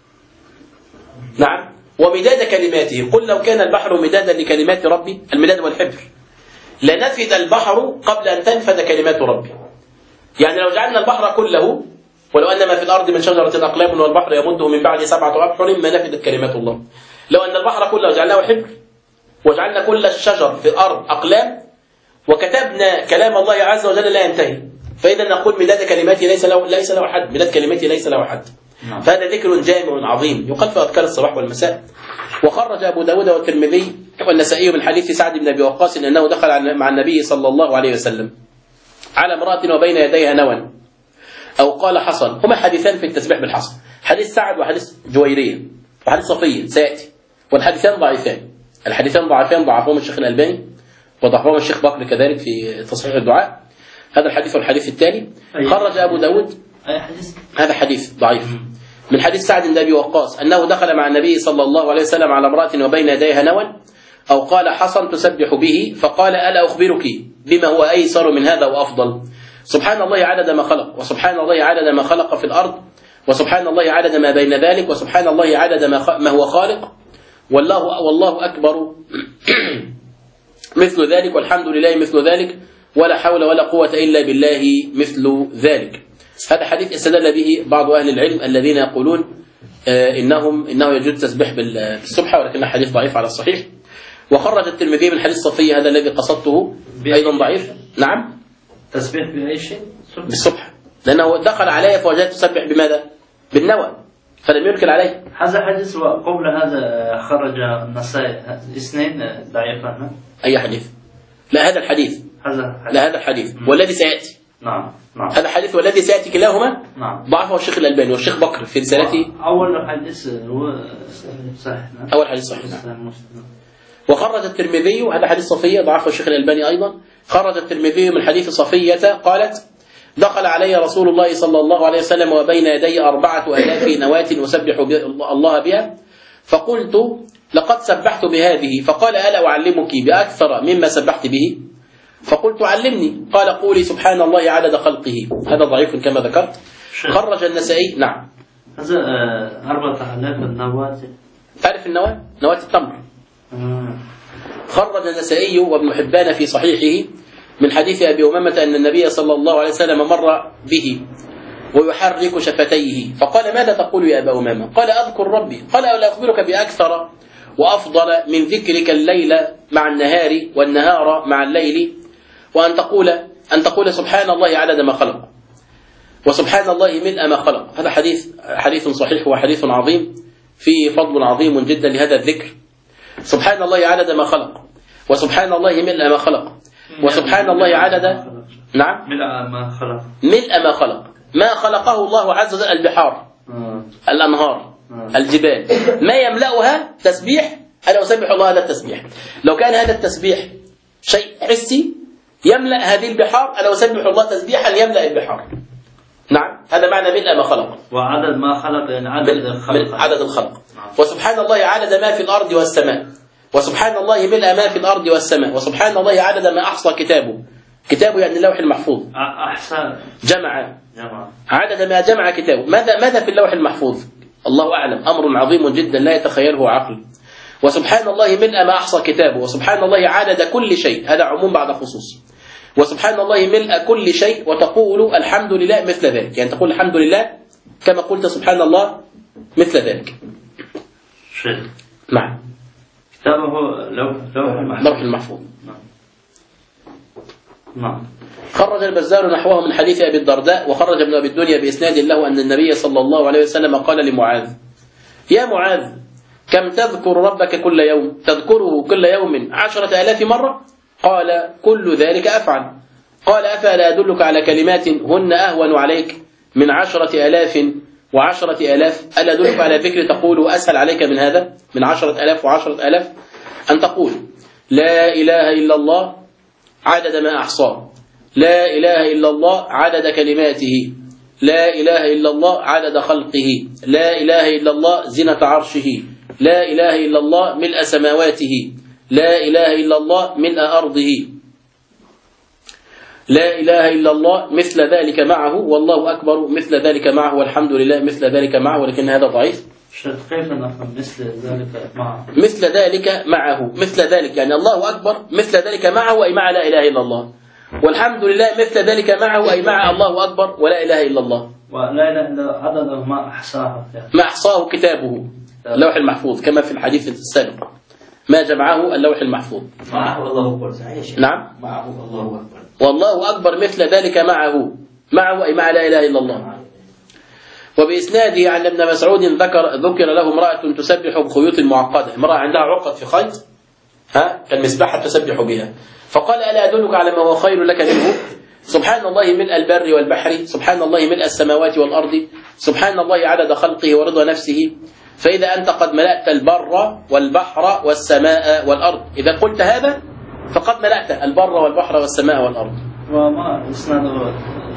نعم. ومداد كلماته. قل لو كان البحر مدادا لكلمات ربي المداد والحبر لنفد البحر قبل أن تنفد كلمات ربي. يعني لو جعلنا البحر كله ولو أن ما في الأرض من شجرة أقلام والبحر يمده من بعد 7 أبحر ما نفدت كلمات الله. لو أن البحر كله جعلناه حبر وجعلنا كل الشجر في الأرض أقلام وكتبنا كلام الله عز وجل لا ينتهي. فإذا نقول مداد كلماتي ليس له حد. مداد كلماتي ليس له حد. فهذا ذكر جامع عظيم يقال في أذكار الصباح والمساء. وخرج أبو داود والترمذي والنسائي من حديث سعد بن أبي وقاص أنه دخل مع النبي صلى الله عليه وسلم على امرأة وبين يديها نوى أو قال حصن. هما حديثان في التسبيح بالحصن حديث سعد وحديث جويرية وحديث صفية سيأتي. والحديثان ضعيفان. الحديثان ضعيفان ضعفهم الشيخ الألباني وضعفهم الشيخ بكر كذلك في تصحيح الدعاء. هذا الحديث والحديث التالي خرج أبو داود هذا حديث ضعيف من حديث سعد بن أبي وقاص أنه دخل مع النبي صلى الله عليه وسلم على امرأة وبين يديها نوى أو قال حصن تسبح به فقال ألا أخبرك بما هو أيسر من هذا وأفضل. سبحان الله عدد ما خلق وسبحان الله عدد ما خلق في الأرض وسبحان الله عدد ما بين ذلك وسبحان الله عدد ما هو خالق والله أكبر مثل ذلك والحمد لله مثل ذلك ولا حول ولا قوة إلا بالله مثل ذلك. هذا حديث استدل به بعض أهل العلم الذين يقولون إنه يجوز التسبيح بالسبحة ولكن حديث ضعيف على الصحيح. وخرج الترمذي من حديث صفية هذا الذي قصدته أيضا ضعيف. نعم
تسبيح بأي شيء؟
بالسبحة لأنه دخل عليه فوجدت تسبح بماذا؟ بالنوى فلم يركل عليه.
هذا حديث وقبل هذا خرج النسائي اثنين ضعيفان.
أي حديث؟ لا هذا الحديث لا هذا الحديث والذي سيأتي.
نعم
هذا الحديث والذي سيأتي كلاهما ضعفه الشيخ الألباني والشيخ بكر في رسالته.
أول حديث هو صحيح.
أول حديث صحيح. وخرج الترمذي هذا حديث صفية ضعفه الشيخ الألباني أيضا. خرج الترمذي من حديث صفية قالت دخل علي رسول الله صلى الله عليه وسلم وبين يدي 4000 نواة أسبح الله بها فقلت لقد سبحت بهذه فقال ألا أعلمك بأكثر مما سبحت به فقلت علمني قال قولي سبحان الله عدد خلقه. هذا ضعيف كما ذكرت. خرج النسائي. نعم
هذا 4000 النواة.
تعرف النواة؟ نواة التمر. خرج النسائي وابن حبان في صحيحه من حديث أبي أمامة أن النبي صلى الله عليه وسلم مر به ويحرك شفتيه فقال ماذا تقول يا أبا أمامة؟ قال أذكر ربي. قال ألا أخبرك بأكثر وأفضل من ذكرك الليل مع النهار والنهار مع الليل وأن تقول سبحان الله عدد ما خلق وسبحان الله ملء ما خلق. هذا حديث صحيح وحديث عظيم فيه فضل عظيم جدا لهذا الذكر. سبحان الله عدد ما خلق وسبحان الله ملء ما خلق وسبحان الله عدد نعم ملء ما خلق ما خلقه الله عز وجل البحار الأنهار الجبال ما يملأها تسبيح. أنا أسبح الله هذا التسبيح. لو كان هذا التسبيح شيء حسي يملأ هذه البحار أنا أسبح الله تسبيحا يملأ البحار. نعم هذا معنى ملء ما خلق.
وعدد ما خلق يعني
عدد الخلق. وسبحان الله عدد ما في الأرض والسماء وسبحان الله ملء ما في الأرض والسماء وسبحان الله عدد ما أحصى كتابه يعني اللوح المحفوظ.
أحصى
جمع عدد ما جمع كتابه. ماذا في اللوح المحفوظ؟ الله أعلم. أمر عظيم جدا لا يتخيله عقل. وسبحان الله ملء ما أحصى كتابه، وسبحان الله عدد كل شيء، هذا عموم بعد خصوص، وسبحان الله ملء كل شيء، وتقول الحمد لله مثل ذلك، يعني تقول الحمد لله كما قلت سبحان الله مثل ذلك.
شيخ
نعم.
كتابه لوح
المحفوظ.
نعم.
خرج البزار نحوه من حديث أبي الدرداء، وخرج ابن أبي الدنيا بإسناد له أن النبي صلى الله عليه وسلم قال لمعاذ: يا معاذ، كم تذكر ربك كل يوم؟ تذكره كل يوم 10,000 مرة؟ قال: كل ذلك أفعل. قال: أفلا أدلك على كلمات هن أهون عليك من 10,000 و10,000؟ ألا أدلك على ذكر تقول أسهل عليك من هذا، من 10,000 و10,000؟ أن تقول لا إله إلا الله عدد ما أحصاه، لا إله إلا الله عدد كلماته، لا إله إلا الله عدد خلقه، لا إله إلا الله زنة عرشه، لا إله إلا الله ملء سماواته، لا إله إلا الله ملء أرضه، لا إله إلا الله مثل ذلك معه، والله أكبر مثل ذلك معه، والحمد لله مثل ذلك معه، ولكن هذا ضعيف.
كيف نفهم مثل ذلك معه؟
مثل ذلك معه، مثل ذلك يعني الله أكبر مثل ذلك معه أي مع لا إله إلا الله، والحمد لله مثل ذلك معه أي مع الله أكبر ولا إله إلا الله.
ولا إله إلا عدد ما أحصاه،
ما أحصاه كتابه اللوح المحفوظ كما في الحديث السابق، ما جمعه اللوح المحفوظ.
معه الله أكبر صحيح.
نعم.
معه الله أكبر.
والله أكبر مثل ذلك معه، معه أي مع لا إله إلا الله. وبإسناده عن ابن مسعود ذكر له امرأة تسبح بخيوط معقدة، امرأة عندها عقد في خيط كالمسبحة تسبح بها، فقال: ألا أدلك على ما هو خير لك منه؟ سبحان الله ملء البر والبحر، سبحان الله ملء السماوات والأرض، سبحان الله عدد خلقه ورضا نفسه، فإذا أنت قد ملأت البر والبحر والسماء والأرض، إذا قلت هذا فقد ملأت البر والبحر والسماء والأرض.
وما إسناده؟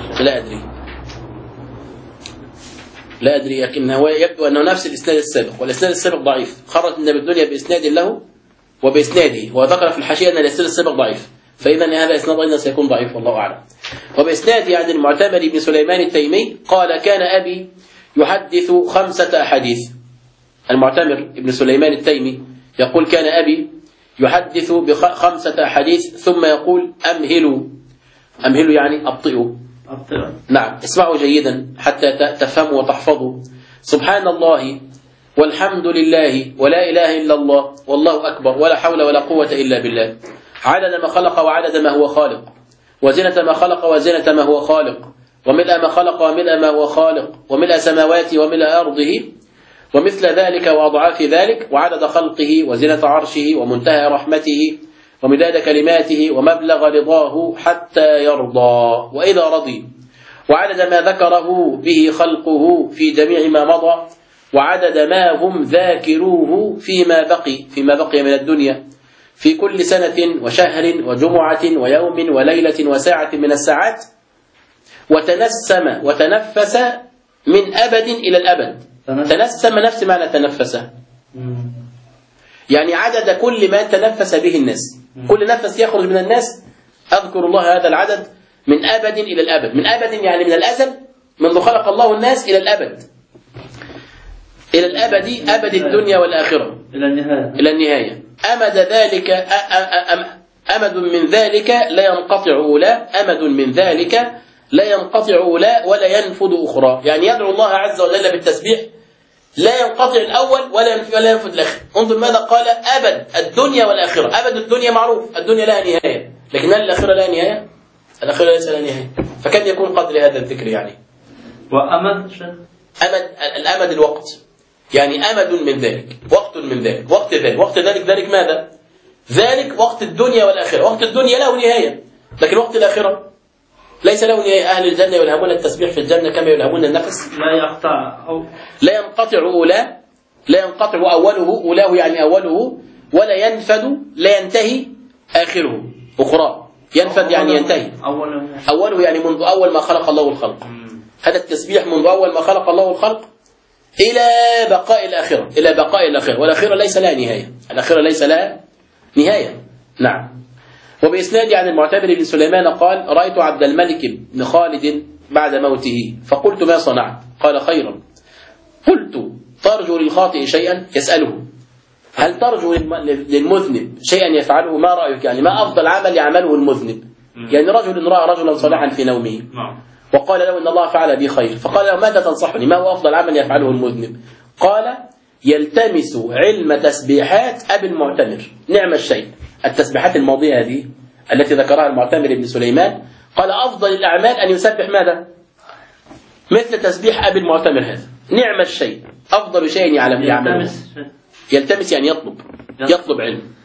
لا أدري لكنه يبدو أنه نفس الإسناد السابق، والإسناد السابق ضعيف. خرج ابن أبي الدنيا بإسناد له وبإسناده، وذكر في الحاشية أن الإسناد السابق ضعيف، فإذا هذا إسناد أيضا سيكون ضعيف والله أعلم. وبإسناده عن المعتمر بن سليمان التيمي قال: كان أبي يحدث 5 أحاديث. المعتمر بن سليمان التيمي يقول: كان أبي يحدث ب5 أحاديث ثم يقول: أمهلوا يعني أبطئوا. نعم، اسمعوا جيدا حتى تفهموا وتحفظوا. سبحان الله والحمد لله ولا إله إلا الله والله أكبر ولا حول ولا قوة إلا بالله، عدد ما خلق وعدد ما هو خالق، وزنة ما خلق وزنة ما هو خالق، وملء ما خلق وملء ما هو خالق، وملء سماواته وملء أرضه، ومثل ذلك وأضعاف ذلك، وعدد خلقه وزنة عرشه ومنتهى رحمته ومداد كلماته ومبلغ رضاه حتى يرضى وإذا رضي، وعدد ما ذكره به خلقه في جميع ما مضى، وعدد ما هم ذاكروه فيما بقي من الدنيا في كل سنة وشهر وجمعة ويوم وليلة وساعة من الساعات، وتنسم وتنفس من أبد إلى الأبد. تنسم نفس معنى تنفس، يعني عدد كل ما تنفس به الناس، كل نفس يخرج من الناس أذكر الله هذا العدد من أبد إلى الأبد. من أبد يعني من الأزل، منذ خلق الله الناس إلى الأبد، إلى الأبد، أبد الدنيا والآخرة إلى النهاية. أمد ذلك أمد من ذلك لا ينقطع أولى، أمد من ذلك لا ينقطع أولى ولا ينفد أخرى، يعني يدعو الله عز وجل بالتسبيح لا ينقطع الأول ولا ينفد الآخر. انظر ماذا قال: أبد الدنيا والآخرة. أبد الدنيا معروف، الدنيا لها نهاية، لكن هل الآخرة لها نهاية؟ الآخرة ليس لها نهاية، فكم يكون قدر هذا الذكر يعني؟
وأمد
الأمد الوقت، يعني أمد من ذلك، وقت من ذلك، وقت ذلك ماذا؟ ذلك وقت الدنيا والآخرة. وقت الدنيا له نهاية، لكن وقت الآخرة ليس له نهاية. أهل الجنة يلهمون التسبيح في الجنة كما يلهمون النفس، لا ينقطع أولى، لا ينقطع أوله، أولاه يعني أوله، ولا ينفد، لا ينتهي آخره، أخرى. ينفد يعني ينتهي، أوله يعني منذ أول ما خلق الله الخلق. هذا التسبيح منذ أول ما خلق الله الخلق إلى بقاء الآخرة، إلى بقاء الآخرة، والآخرة ليس لها نهاية، الآخرة ليس لها نهاية. نعم. وبإسناد عن المعتمر بن سليمان قال: رأيت عبد الملك بن خالد بعد موته فقلت: ما صنعت؟ قال: خيرا. قلت: ترجو للخاطئ شيئا؟ يسأله هل ترجو للمذنب شيئا يفعله؟ ما رأيك؟ يعني ما أفضل عمل يعمله المذنب؟ يعني رجل رأى رجلا صالحا في نومه وقال له إن الله فعل بي خير، فقال له ماذا تنصحني؟ ما هو أفضل عمل يفعله المذنب؟ قال يلتمس علم تسبيحات أبي المعتمر. نعم الشيء، التسبيحات الماضية هذه التي ذكرها المعتمر بن سليمان، قال أفضل الأعمال أن يسبح ماذا؟ مثل تسبيح أبي المعتمر هذا. نعم الشيء، أفضل شيء يعمله. يلتمس يعني يطلب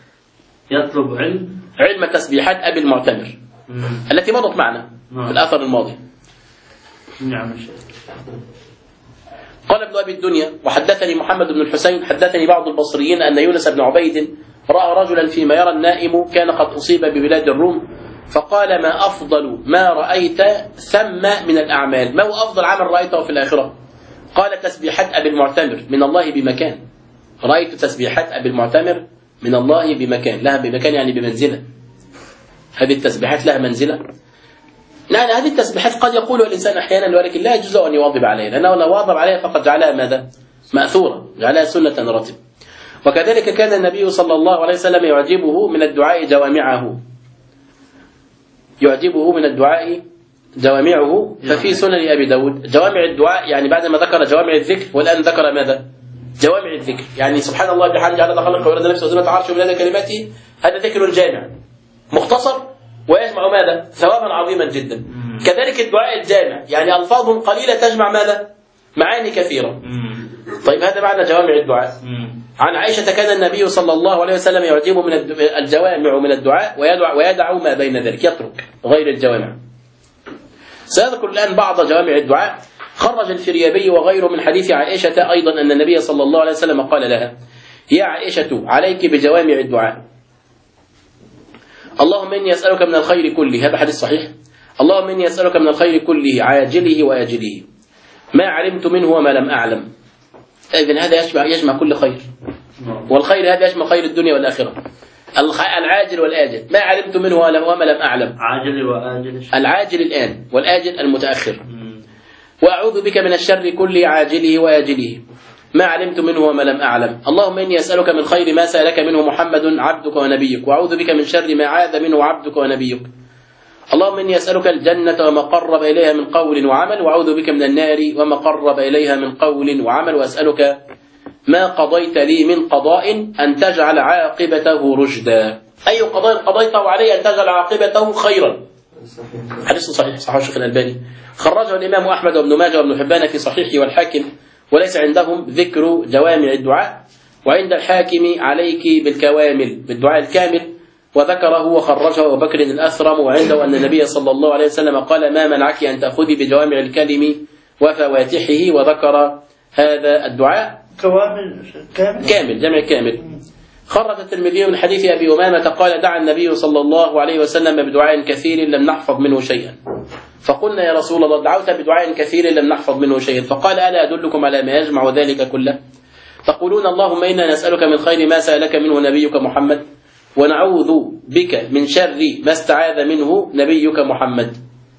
علم تسبيحات أبي المعتمر التي مضت معنا في الأثر الماضي.
نعم الشيء.
قال ابن أبي الدنيا وحدثني محمد بن الحسين حدثني بعض البصريين أن يونس بن عبيد رأى رجلا فيما يرى النائم كان قد أصيب ببلاد الروم، فقال ما أفضل ما رأيت ثم من الأعمال؟ ما هو أفضل عمل رأيته في الآخرة؟ قال تسبيحات أبي المعتمر من الله بمكان. رأيت تسبيحات أبي المعتمر من الله بمكان. لها بمكان يعني بمنزلة. هذه التسبيحات لها منزلة. نعم هذه التسبيحات قد يقول الإنسان أحيانا ولكن لا يجوز أن يواظب عليها، لأنه لو واظب عليها فقد جعلها ماذا؟ مأثورة، جعلها سنة راتبة. وكذلك كان النبي صلى الله عليه وسلم يعجبه من الدعاء جوامعه. ففي سنن أبي داود جوامع الدعاء، يعني بعد ما ذكر جوامع الذكر والآن ذكر ماذا؟ جوامع الذكر. يعني سبحان الله بحمده عدد خلقه ورضا نفسه وزنة عرشه ومداد كلماته، هذا ذكر جامع مختصر ويجمع ماذا؟ ثوابا عظيما جدا. كذلك الدعاء الجامع، يعني ألفاظ قليلة تجمع ماذا؟ معاني كثيرة. طيب هذا معنى جوامع الدعاء. عن عائشة كان النبي صلى الله عليه وسلم يعجبه من الجوامع من الدعاء ويدع ما بين ذلك، يترك غير الجوامع. سأذكر الآن بعض جوامع الدعاء. خرج الفريابي وغيره من حديث عائشة أيضا أن النبي صلى الله عليه وسلم قال لها يا عائشة عليك بجوامع الدعاء. اللهم إني أسألك من الخير كله، هذا حديث صحيح. اللهم إني أسألك من الخير كله عاجله وآجله ما علمت منه وما لم أعلم. إذن هذا يجمع كل خير، والخير هذا يجمع خير الدنيا والآخرة. العاجل والآجل ما علمت منه وما لم أعلم.
عاجل وآجل،
العاجل الآن والآجل المتأخر. وأعوذ بك من الشر كله عاجله وآجله ما علمت منه وما لم أعلم. اللهم إني أسألك من خير ما سألك منه محمد عبدك ونبيك، وأعوذ بك من شر ما عاذ منه عبدك ونبيك. اللهم إني أسألك الجنة وما قرب إليها من قول وعمل، وأعوذ بك من النار وما قرب إليها من قول وعمل، وأسألك ما قضيت لي من قضاء أن تجعل عاقبته رشدا. أي قضاء قضيته علي أن تجعل عاقبته خيرا. حديث صحيح، صحيح الشيخ الألباني. خرجه الإمام أحمد وابن ماجه وابن حبان في صحيحه والحاكم، وليس عندهم ذكر جوامع الدعاء. وعند الحاكم عليك بالكوامل، بالدعاء الكامل، وذكره وخرجه أبو بكر الأثرم، وعنده أن النبي صلى الله عليه وسلم قال ما منعك أن تأخذي بجوامع الكلم وفواتحه، وذكر هذا الدعاء كامل جمع كامل. خرج الترمذي من حديث أبي أمامة قال دعا النبي صلى الله عليه وسلم بدعاء كثير لم نحفظ منه شيئا، فقلنا يا رسول الله دعوت بدعاء كثير لم نحفظ منه شيئا، فقال ألا أدلكم على ما يجمع ذلك كله؟ تقولون اللهم إنا نسألك من خير ما سألك منه نبيك محمد، ونعوذ بك من شر ما استعاذ منه نبيك محمد،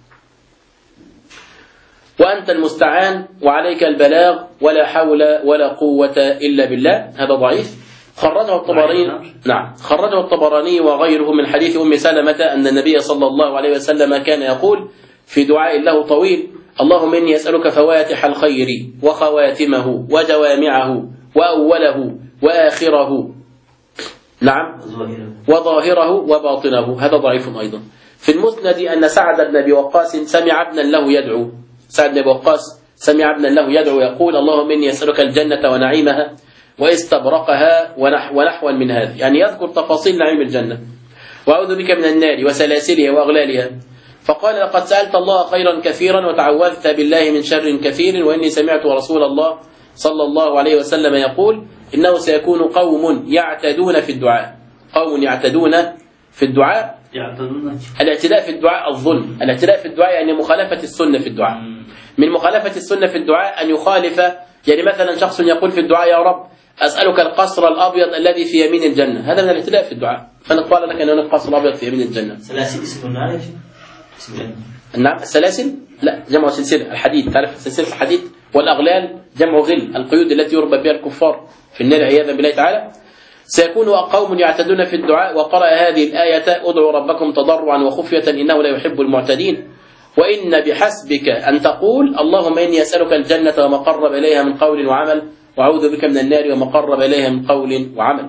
وأنت المستعان وعليك البلاغ ولا حول ولا قوة إلا بالله. هذا ضعيف. خرجه الطبراني وغيره من حديث أم سلمة أن النبي صلى الله عليه وسلم كان يقول في دعاء له طويل اللهم إني أسألك فواتح الخير وخواتمه وجوامعه وأوله وآخره، نعم، وظاهره وباطنه. هذا ضعيف أيضا. في المسند أن سعد بن أبي وقاص سمع ابنا له يدعو، سعد بن أبي وقاص سمع ابنا له يدعو يقول اللهم إني أسألك الجنة ونعيمها واستبرقها ونحوا من هذا، يعني يذكر تفاصيل نعيم الجنة. وأعوذ بك من النار وسلاسلها وأغلالها. فقال لقد سألت الله خيرا كثيرا وتعوذت بالله من شر كثير، وإني سمعت رسول الله صلى الله عليه وسلم يقول إنه سيكون قوم يعتدون في الدعاء. قوم يعتدون في الدعاء. الاعتداء في الدعاء الظلم. الاعتداء في الدعاء يعني مخالفة السنة في الدعاء. من مخالفة السنة في الدعاء أن يخالف، يعني مثلا شخص يقول في الدعاء يا رب أسألك القصر الأبيض الذي في يمين الجنة، هذا من الاعتداء في الدعاء. فنقول لك أن هناك قصر الأبيض في يمين الجنة.
سلاسل اسم النار.
نعم السلاسل لا جمع سلسلة. الحديد، تعرف سلسلة الحديد، والأغلال جمع غل، القيود التي يربى بها الكفار في النار عياذا بالله تعالى. سيكون قوم يعتدون في الدعاء، وقرأ هذه الآية ادعوا ربكم تضرعا وخفية إنه لا يحب المعتدين. وإن بحسبك أن تقول اللهم إني أسألك الجنة وما قرب إليها من قول وعمل، وأعوذ بك من النار وما قرب إليها من قول وعمل.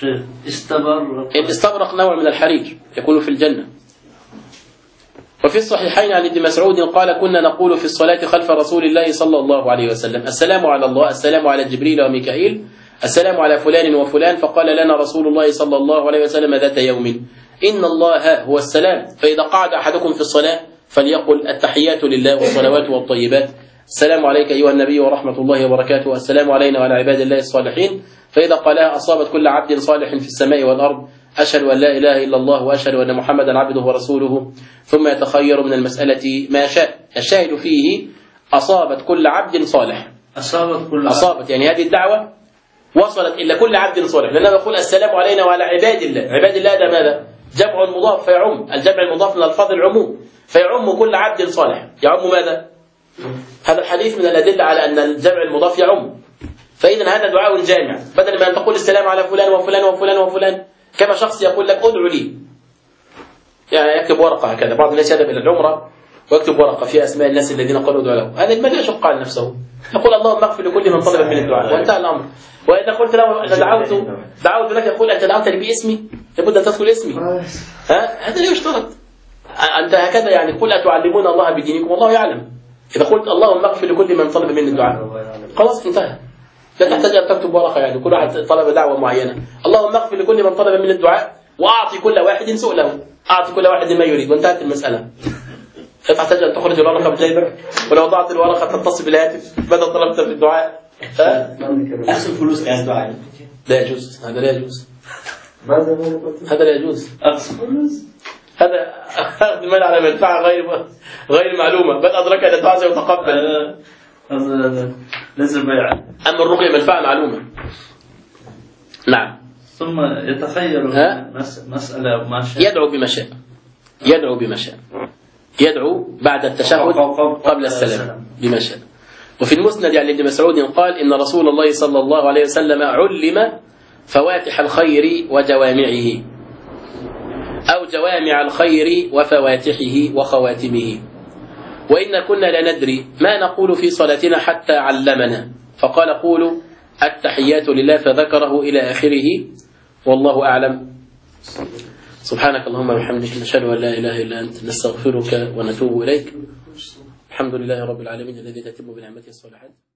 الاستبرق نوع من الحرير يكون في الجنة. وفي الصحيحين عن ابن مسعود قال كنا نقول في الصلاة خلف رسول الله صلى الله عليه وسلم السلام على الله، السلام على جبريل وميكائيل، السلام على فلان وفلان. فقال لنا رسول الله صلى الله عليه وسلم ذات يوم إن الله هو السلام، فإذا قعد أحدكم في الصلاة فليقل التحيات لله والصلوات والطيبات، السلام عليك أيها النبي ورحمة الله وبركاته، السلام علينا وعلى عباد الله الصالحين. فإذا قالها أصابت كل عبد صالح في السماء والأرض، أشهد أن لا إله إلا الله وأشهد أن محمدا عبده ورسوله، ثم يتخير من المسألة ما شاء. الشاهد فيه أصابت كل عبد صالح. أصابت يعني هذه الدعوة وصلت إلى كل عبد صالح، لأننا نقول السلام علينا وعلى عباد الله. عباد الله ده ماذا؟ جمع مضاف فيعم، الجمع المضاف من الفاظ العموم فيعم كل عبد صالح. يعم ماذا؟ هذا الحديث من الأدلة على أن الجمع المضاف يعم. فإذا هذا دعاء جامع، بدل ما أن تقول السلام على فلان وفلان وفلان وفلان، كما شخص يقول لك ادعو لي، يعني يكتب ورقة هكذا. بعض الناس يذهب إلى العمرة ويكتب ورقة فيها أسماء الناس الذين قالوا ادعو له، هذا من يشق على نفسه، يقول اللهم اغفر لكل من طلب من الدعاء وانتهى الأمر. وإذا قلت له أنا دعوت لك، يقول أنت دعوتني باسمي، لابد أن تذكر اسمي. هذا لا يشترط. أنت هكذا يعني قل أتعلمون الله بدينكم والله يعلم. إذا قلت اللهم اغفر لكل من طلب من الدعاء خلاص انتهى، لا تحتاج أن تكتب ورقة. يعني كل واحد طلب دعوة معينة، اللهم اغفر لكل من طلب من الدعاء وأعطي كل واحد سؤله، أعطي كل واحد ما يريد، وانتهت المسألة. لا تحتاج أن تخرج الورقة من جيبك، ولو ضاعت الورقة تتصل بالهاتف ماذا طلبت في الدعاء.
أخذ فلوس كاس دعاء
لا يجوز، هذا لا يجوز، هذا لا يجوز. هذا أخذ المال على منفعة غير معلومة، بل أدرك أن الدعاء سيتقبل.
لازم بيع.
أما الرقية منفعة معلومة. نعم.
ثم يتخير مسألة ما شاء.
يدعو بما شاء، يدعو بما شاء، يدعو بعد التشهد قبل السلام بما شاء. وفي المسند عن ابن مسعود قال إن رسول الله صلى الله عليه وسلم علم فواتح الخير وجوامعه، أو جوامع الخير وفواتحه وخواتمه، وإن كنا لا ندري ما نقول في صلاتنا حتى علمنا، فقال قولوا التحيات لله، فذكره إلى آخره، والله أعلم. سبحانك اللهم وبحمدك نشهد أن لا إله إلا أنت نستغفرك ونتوب إليك. الحمد لله رب العالمين الذي تتم بنعمته الصالحات.